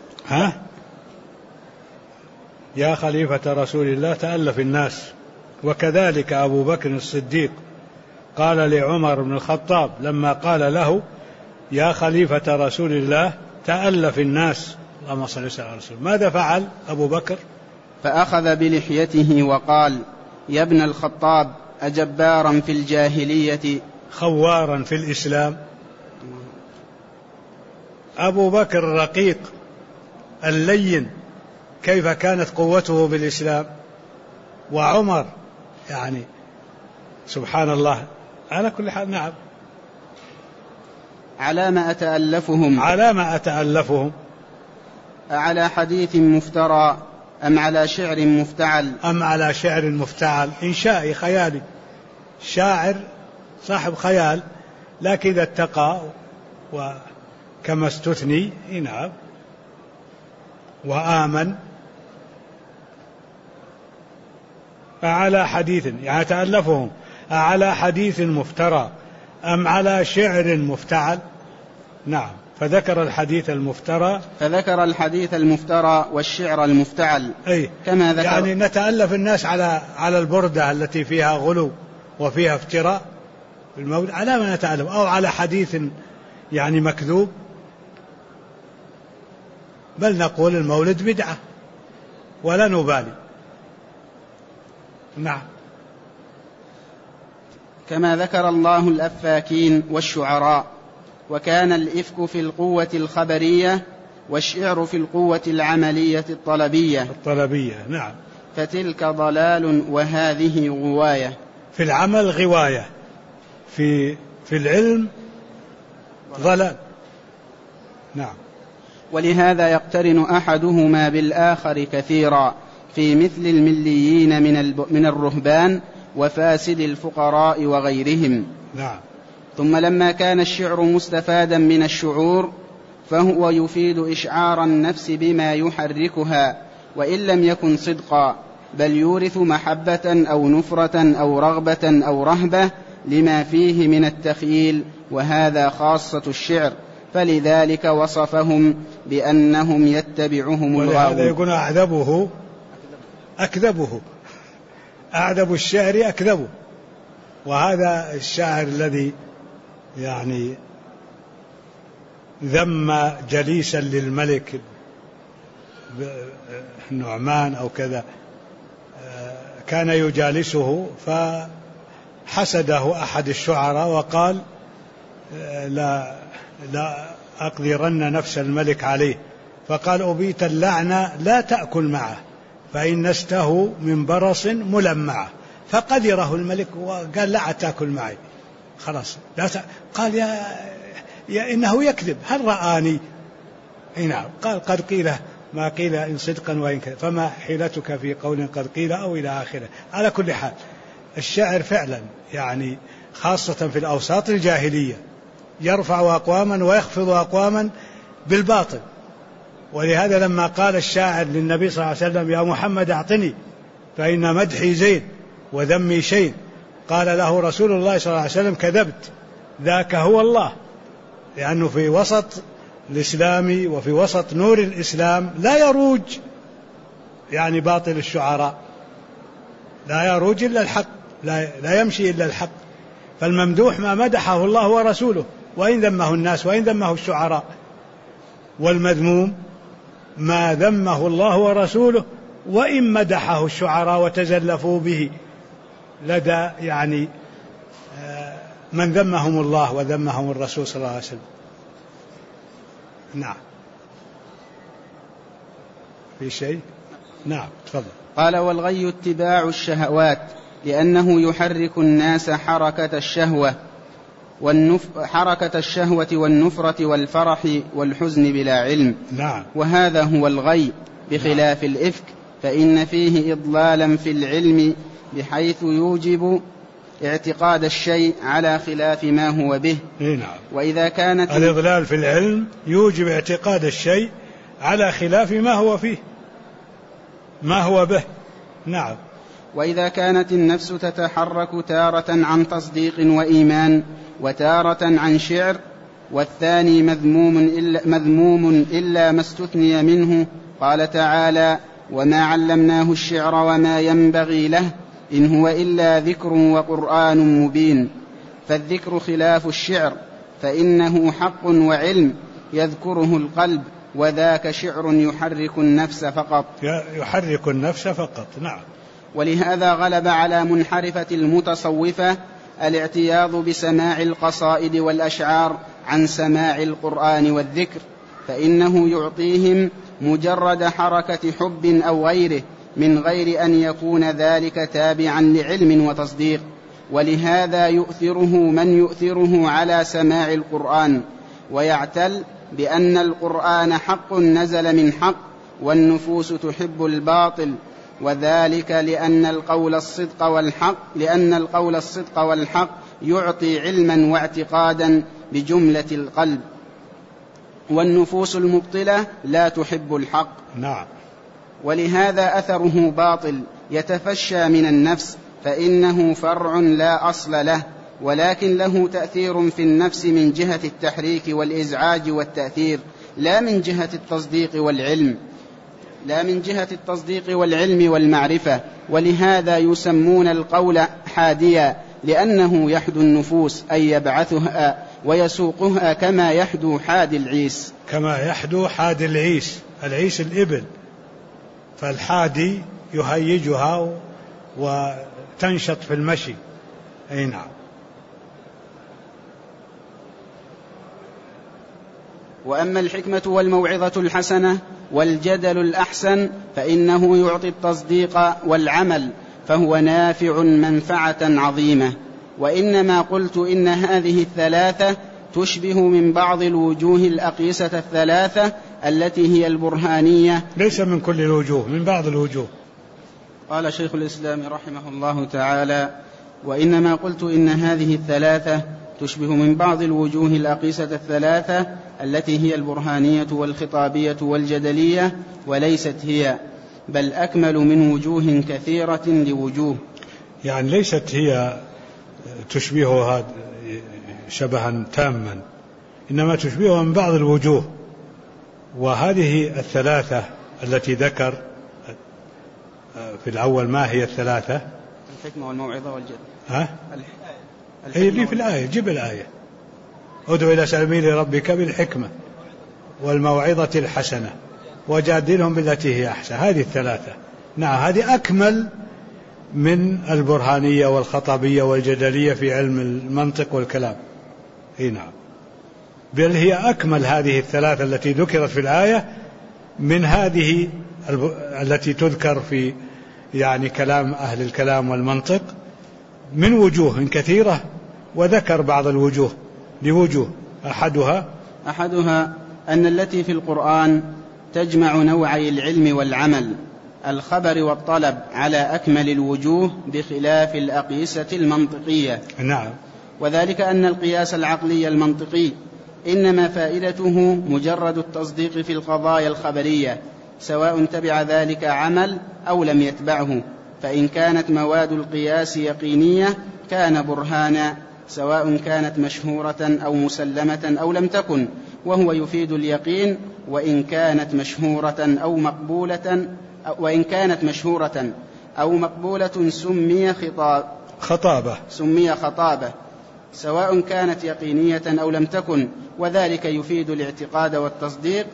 يا خليفة رسول الله تألف الناس. وكذلك أبو بكر الصديق قال لعمر بن الخطاب لما قال له: يا خليفة رسول الله تألف الناس. اللهم صل وسلم على رسول. ماذا فعل أبو بكر؟ فأخذ بلحيته وقال: يا ابن الخطاب، أجبارا في الجاهلية خوارا في الإسلام. أبو بكر الرقيق اللين كيف كانت قوته بالإسلام، وعمر يعني سبحان الله. على كل حال. نعم. على ما أتألفهم، على ما أتألفهم، أعلى حديث مفترى أم على شعر مفتعل، أم على شعر مفتعل. إنشائي خيالي، شاعر صاحب خيال، لكن إذا اتقى وكما استثني نعم وآمن. أعلى حديث يعني تألفهم، أعلى حديث مفترى أم على شعر مفتعل. نعم، فذكر الحديث المفترى، فذكر الحديث المفترى والشعر المفتعل. أي كما ذكر يعني نتألف الناس على البردة التي فيها غلو وفيها افتراء بالمولد، على ما نتألف، أو على حديث يعني مكذوب، بل نقول المولد بدعة ولا نبالي. نعم. كما ذكر الله الأفاكين والشعراء، وكان الإفك في القوة الخبرية والشعر في القوة العملية الطلبية. نعم. فتلك ضلال وهذه غواية. في العمل غواية، في العلم ضلال. نعم. ولهذا يقترن أحدهما بالآخر كثيرا، في مثل المليين من الرهبان وفاسد الفقراء وغيرهم. نعم. ثم لما كان الشعر مستفادا من الشعور، فهو يفيد إشعار النفس بما يحركها، وإن لم يكن صدقا، بل يورث محبة أو نفرة أو رغبة أو رهبة لما فيه من التخييل، وهذا خاصة الشعر، فلذلك وصفهم بأنهم يتبعهم الغاوون. ولهذا يقول أكذبه، أعذب الشعر أكذبه. وهذا الشاعر الذي يعني ذم جليسا للملك النعمان أو كذا، كان يجالسه فحسده أحد الشعراء وقال: لا أقدرن نفس الملك عليه. فقال: أبيت اللعنة لا تأكل معه فإن نسته من برص ملمعة. فقدره الملك وقال: لا تأكل معي خلاص. قال: يا إنه يكذب، هل رآني؟ نعم. قال: قد قيل ما قيل إن صدقا وإن كذب، فما حيلتك في قول قد قيل، أو إلى آخره. على كل حال الشاعر فعلا يعني خاصة في الأوساط الجاهلية يرفع أقواما ويخفض أقواما بالباطل. ولهذا لما قال الشاعر للنبي صلى الله عليه وسلم: يا محمد أعطني فإن مدحي زين وذمي شين، قال له رسول الله صلى الله عليه وسلم: كذبت، ذاك هو الله. لأنه في وسط الإسلام وفي وسط نور الإسلام لا يروج يعني باطل الشعراء، لا يروج إلا الحق، لا يمشي إلا الحق. فالممدوح ما مدحه الله ورسوله، وإن ذمه الناس وإن ذمه الشعراء. والمذموم ما ذمه الله ورسوله وإن مدحه الشعراء وتزلفوا به. لدى يعني من ذمهم الله وذمهم الرسول صلى الله عليه وسلم. نعم. في شيء؟ نعم تفضل. قال: والغي اتباع الشهوات، لأنه يحرك الناس حركة الشهوة والنفرة والفرح والحزن بلا علم. نعم. وهذا هو الغي، بخلاف الإفك فإن فيه إضلالا في العلم، بحيث يوجب اعتقاد الشيء على خلاف ما هو به. نعم. وإذا كانت الإضلال في العلم يوجب اعتقاد الشيء على خلاف ما هو فيه، ما هو به. نعم. وإذا كانت النفس تتحرك تارة عن تصديق وإيمان وتارة عن شعر، والثاني مذموم إلا ما استثني منه، قال تعالى: وما علمناه الشعر وما ينبغي له إن هو إلا ذكر وقرآن مبين. فالذكر خلاف الشعر، فإنه حق وعلم يذكره القلب، وذاك شعر يحرك النفس فقط. يحرك النفس فقط. نعم. ولهذا غلب على منحرفة المتصوفة الاعتياض بسماع القصائد والأشعار عن سماع القرآن والذكر، فإنه يعطيهم مجرد حركة حب أو غيره، من غير أن يكون ذلك تابعا لعلم وتصديق. ولهذا يؤثره من يؤثره على سماع القرآن، ويعتل بأن القرآن حق نزل من حق، والنفوس تحب الباطل، وذلك لأن القول الصدق والحق يعطي علما واعتقادا بجملة القلب، والنفوس المبطلة لا تحب الحق. نعم. ولهذا أثره باطل يتفشى من النفس، فإنه فرع لا أصل له، ولكن له تأثير في النفس من جهة التحريك والإزعاج والتأثير، لا من جهة التصديق والعلم والمعرفة. ولهذا يسمون القول حاديا، لأنه يحدو النفوس، أي يبعثها ويسوقها كما يحدو حاد العيس. كما يحدو حاد العيس الإبل، فالحادي يهيجها وتنشط في المشي. أي نعم. وأما الحكمة والموعظة الحسنة والجدل الأحسن فإنه يعطي التصديق والعمل، فهو نافع منفعة عظيمة. وإنما قلت إن هذه الثلاثة تشبه من بعض الوجوه الأقيسة الثلاثة التي هي البرهانية. ليس من كل الوجوه، من بعض الوجوه. قال شيخ الإسلام رحمه الله تعالى: وإنما قلت إن هذه الثلاثة تشبه من بعض الوجوه الأقيسة الثلاثة التي هي البرهانية والخطابية والجدلية، وليست هي، بل أكمل من وجوه كثيرة لوجوه. يعني ليست هي تشبهها شبها تاما، إنما تشبهها من بعض الوجوه. وهذه الثلاثة التي ذكر في الأول، ما هي الثلاثة؟ الحكمة والموعظة والجدل. هي اللي في الآية، جيب الآية: ادعو إلى سبيل ربك بالحكمة والموعظة الحسنة وجادلهم بالتي هي أحسن. هذه الثلاثة. نعم. هذه أكمل من البرهانية والخطابية والجدلية في علم المنطق والكلام. نعم. بل هي أكمل هذه الثلاثة التي ذكرت في الآية من هذه التي تذكر في يعني كلام أهل الكلام والمنطق من وجوه كثيرة، وذكر بعض الوجوه لوجوه. أحدها أن التي في القرآن تجمع نوعي العلم والعمل، الخبر والطلب، على أكمل الوجوه، بخلاف الأقيسة المنطقية. نعم. وذلك أن القياس العقلي المنطقي إنما فائدته مجرد التصديق في القضايا الخبرية، سواء تبع ذلك عمل أو لم يتبعه. فإن كانت مواد القياس يقينية كان برهانا، سواء كانت مشهورة أو مسلمة أو لم تكن، وهو يفيد اليقين. وإن كانت مشهورة أو مقبولة سمي خطابة، سواء كانت يقينية أو لم تكن، وذلك يفيد الاعتقاد والتصديق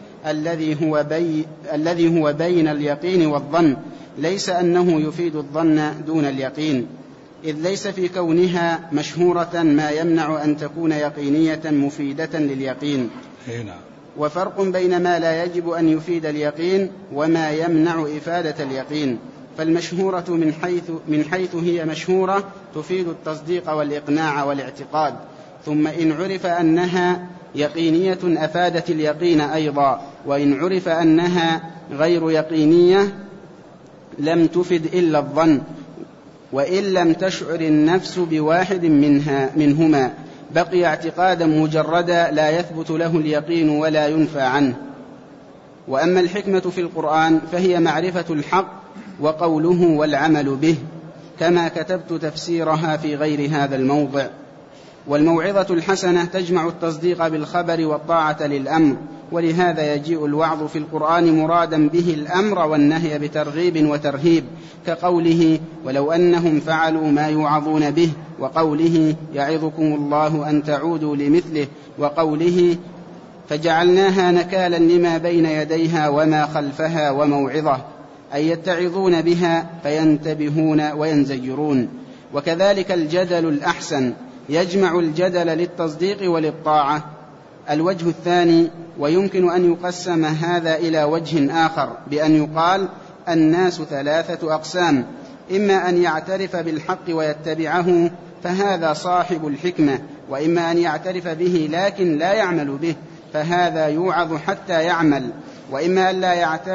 الذي هو بين اليقين والظن، ليس أنه يفيد الظن دون اليقين. إذ ليس في كونها مشهورة ما يمنع أن تكون يقينية مفيدة لليقين. وفرق بين ما لا يجب أن يفيد اليقين وما يمنع إفادة اليقين. فالمشهورة من حيث هي مشهورة تفيد التصديق والإقناع والاعتقاد، ثم إن عرف أنها يقينية أفادت اليقين أيضا، وإن عرف أنها غير يقينية لم تفد إلا الظن، وإن لم تشعر النفس بواحد منهما بقي اعتقادا مجردا لا يثبت له اليقين ولا ينفى عنه. وأما الحكمة في القرآن فهي معرفة الحق وقوله والعمل به، كما كتبت تفسيرها في غير هذا الموضع. والموعظة الحسنة تجمع التصديق بالخبر والطاعة للأمر، ولهذا يجيء الوعظ في القرآن مرادا به الأمر والنهي بترغيب وترهيب، كقوله ولو أنهم فعلوا ما يوعظون به، وقوله يعظكم الله أن تعودوا لمثله، وقوله فجعلناها نكالا لما بين يديها وما خلفها وموعظة، أي يتعظون بها فينتبهون وينزجرون. وكذلك الجدل الأحسن يجمع الجدل للتصديق وللطاعة. الوجه الثاني، ويمكن أن يقسم هذا إلى وجه آخر بأن يقال الناس 3 أقسام: إما أن يعترف بالحق ويتبعه فهذا صاحب الحكمة، وإما أن يعترف به لكن لا يعمل به فهذا يوعظ حتى يعمل، وإما أن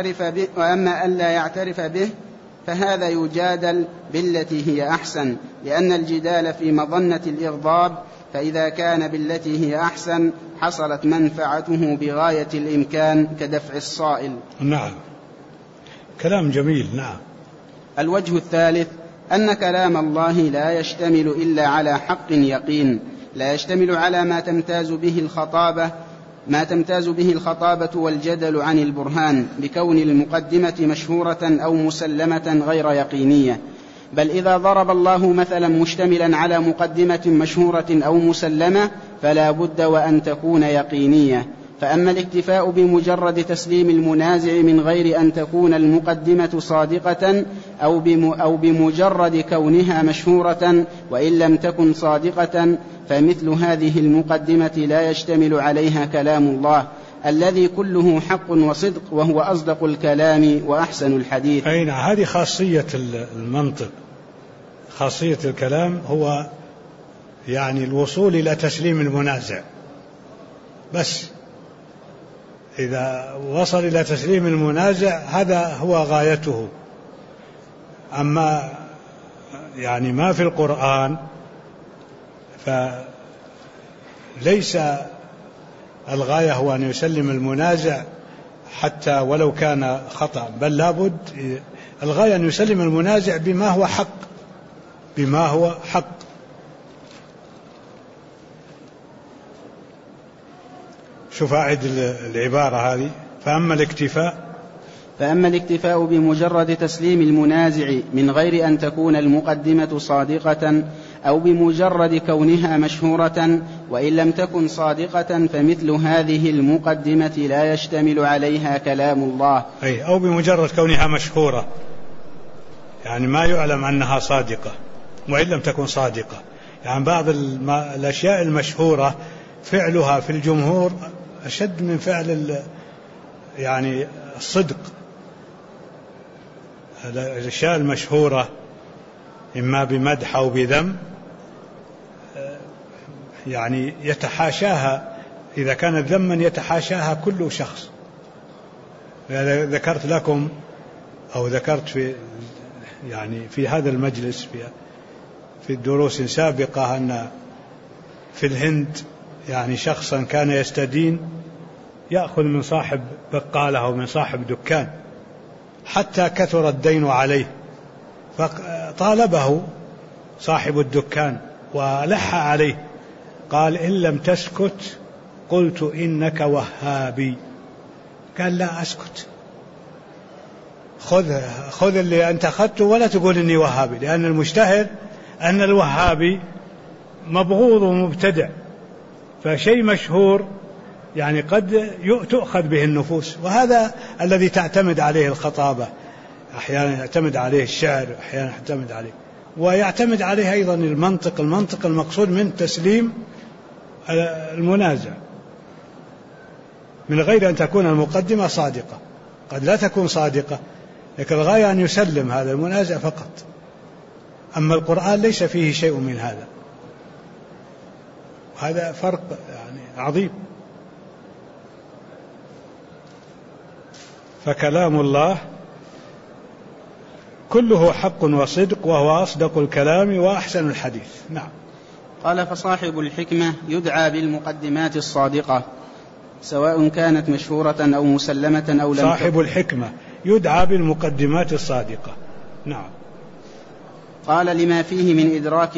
لا يعترف به فهذا يجادل بالتي هي أحسن، لأن الجدال في مظنة الإغضاب، فإذا كان بالتي هي أحسن حصلت منفعته بغاية الإمكان كدفع الصائل. نعم، كلام جميل. نعم. الوجه الثالث أن كلام الله لا يشتمل إلا على حق يقين، لا يشتمل على ما تمتاز به الخطابة والجدل عن البرهان بكون المقدمة مشهورة أو مسلمة غير يقينية، بل إذا ضرب الله مثلا مشتملا على مقدمة مشهورة أو مسلمة فلا بد وأن تكون يقينية. فأما الاكتفاء بمجرد تسليم المنازع من غير أن تكون المقدمة صادقة أو بمجرد كونها مشهورة وإن لم تكن صادقة، فمثل هذه المقدمة لا يشتمل عليها كلام الله الذي كله حق وصدق، وهو أصدق الكلام وأحسن الحديث. أين هذه خاصية المنطق، خاصية الكلام هو يعني الوصول إلى تسليم المنازع، بس إذا وصل إلى تسليم المنازع هذا هو غايته. أما يعني ما في القرآن فليس الغاية هو أن يسلم المنازع حتى ولو كان خطأ، بل لابد الغاية أن يسلم المنازع بما هو حق، بما هو حق. شوف أعد العبارة هذه: فأما الاكتفاء بمجرد تسليم المنازع من غير أن تكون المقدمة صادقة أو بمجرد كونها مشهورة وإن لم تكن صادقة، فمثل هذه المقدمة لا يشتمل عليها كلام الله. أو بمجرد كونها مشهورة، يعني ما يعلم أنها صادقة وإن لم تكن صادقة. يعني بعض الأشياء المشهورة فعلها في الجمهور أشد من فعل يعني الصدق. الأشياء المشهورة إما بمدح أو بذم يعني يتحاشاها، إذا كانت ذما يتحاشاها كل شخص. ذكرت لكم أو ذكرت في هذا المجلس في الدروس سابقة أن في الهند يعني شخصا كان يستدين، يأخذ من صاحب بقالة أو من صاحب دكان حتى كثر الدين عليه، فطالبه صاحب الدكان ولح عليه، قال: إن لم تسكت قلت إنك وهابي. قال: لا أسكت، خذ اللي أنت أخذته ولا تقول إني وهابي، لأن المجتهد أن الوهابي مبغوض ومبتدع، فشيء مشهور يعني قد تؤخذ به النفوس، وهذا الذي تعتمد عليه الخطابة، أحيانا يعتمد عليه الشعر، أحيانا يعتمد عليه. ويعتمد عليه أيضا المنطق المقصود من تسليم المنازع، من غير أن تكون المقدمة صادقة. قد لا تكون صادقة، لكن الغاية أن يسلم هذا المنازع فقط. أما القرآن ليس فيه شيء من هذا، هذا فرق يعني عظيم. فكلام الله كله حق وصدق، وهو أصدق الكلام وأحسن الحديث. نعم. قال: فصاحب الحكمة يدعى بالمقدمات الصادقة سواء كانت مشهورة أو مسلمة أو لم. صاحب الحكمة يدعى بالمقدمات الصادقة. نعم. قال: لما فيه من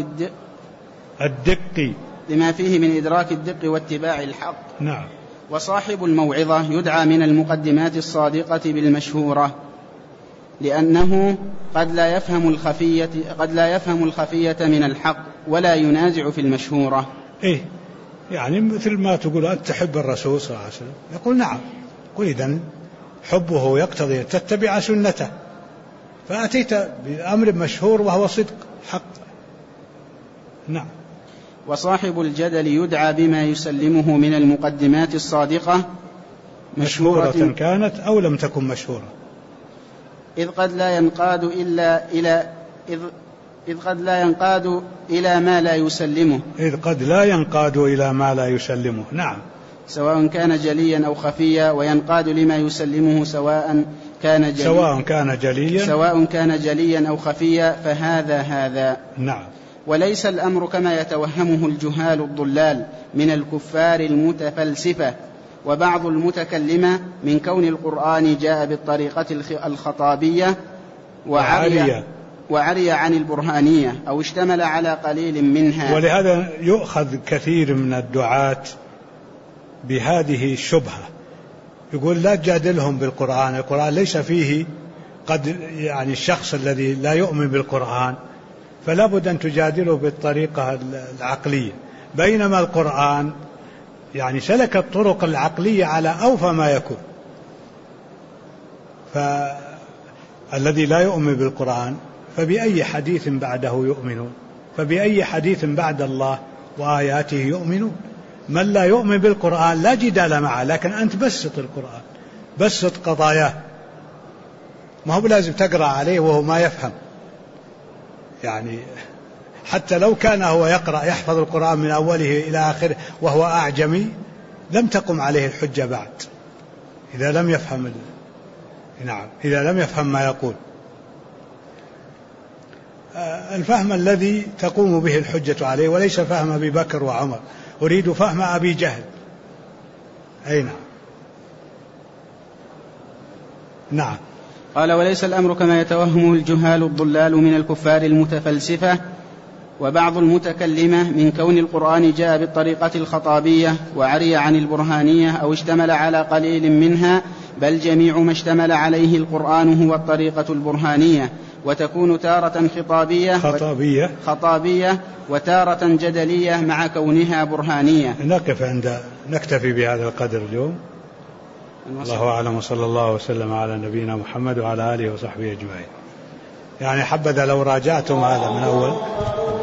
إدراك الدق واتباع الحق. نعم. وصاحب الموعظة يدعى من المقدمات الصادقة بالمشهورة، لأنه قد لا يفهم الخفية من الحق ولا ينازع في المشهورة. إيه، يعني مثل ما تقول أنت تحب الرسول صلى الله عليه وسلم، يقول نعم، قل إذن حبه يقتضي تتبع سنته، فأتيت بأمر مشهور وهو صدق حق. نعم. وصاحب الجدل يدعى بما يسلمه من المقدمات الصادقة مشهورة كانت أو لم تكن مشهورة، إذ قد لا ينقاد إلى ما لا يسلمه. نعم. سواء كان جليا أو خفيا، وينقاد لما يسلمه سواء كان جليا أو خفيا، فهذا. نعم. وليس الأمر كما يتوهمه الجهال الضلال من الكفار المتفلسفة وبعض المتكلمة من كون القرآن جاء بالطريقة الخطابية وعري عن البرهانية أو اشتمل على قليل منها. ولهذا يؤخذ كثير من الدعاة بهذه الشبهة، يقول لا تجادلهم بالقرآن، القرآن ليس فيه قد يعني الشخص الذي لا يؤمن بالقرآن فلا بد أن تجادله بالطريقة العقلية، بينما القرآن يعني سلك الطرق العقلية على أوفى ما يكون. فالذي لا يؤمن بالقرآن فبأي حديث بعده يؤمنون؟ فبأي حديث بعد الله وآياته يؤمنون؟ من لا يؤمن بالقرآن لا جدال معه، لكن أنت بسط القرآن، بسط قضاياه، ما هو لازم تقرأ عليه وهو ما يفهم. يعني حتى لو كان هو يحفظ القرآن من أوله إلى آخره وهو أعجمي لم تقم عليه الحجة بعد إذا لم يفهم إذا لم يفهم ما يقول. الفهم الذي تقوم به الحجة عليه، وليس فهم أبي بكر وعمر، أريد فهم أبي جهل. أي نعم. قال: وليس الأمر كما يتوهمه الجهال الضلال من الكفار المتفلسفة وبعض المتكلمة من كون القرآن جاء بالطريقة الخطابية وعري عن البرهانية أو اشتمل على قليل منها، بل جميع ما اشتمل عليه القرآن هو الطريقة البرهانية، وتكون تارة خطابية وتارة جدلية مع كونها برهانية. نكتفي بهذا القدر اليوم. الله أعلم، وصلى الله وسلم على نبينا محمد وعلى آله وصحبه أجمعين. يعني حبذا لو راجعتم هذا من أول.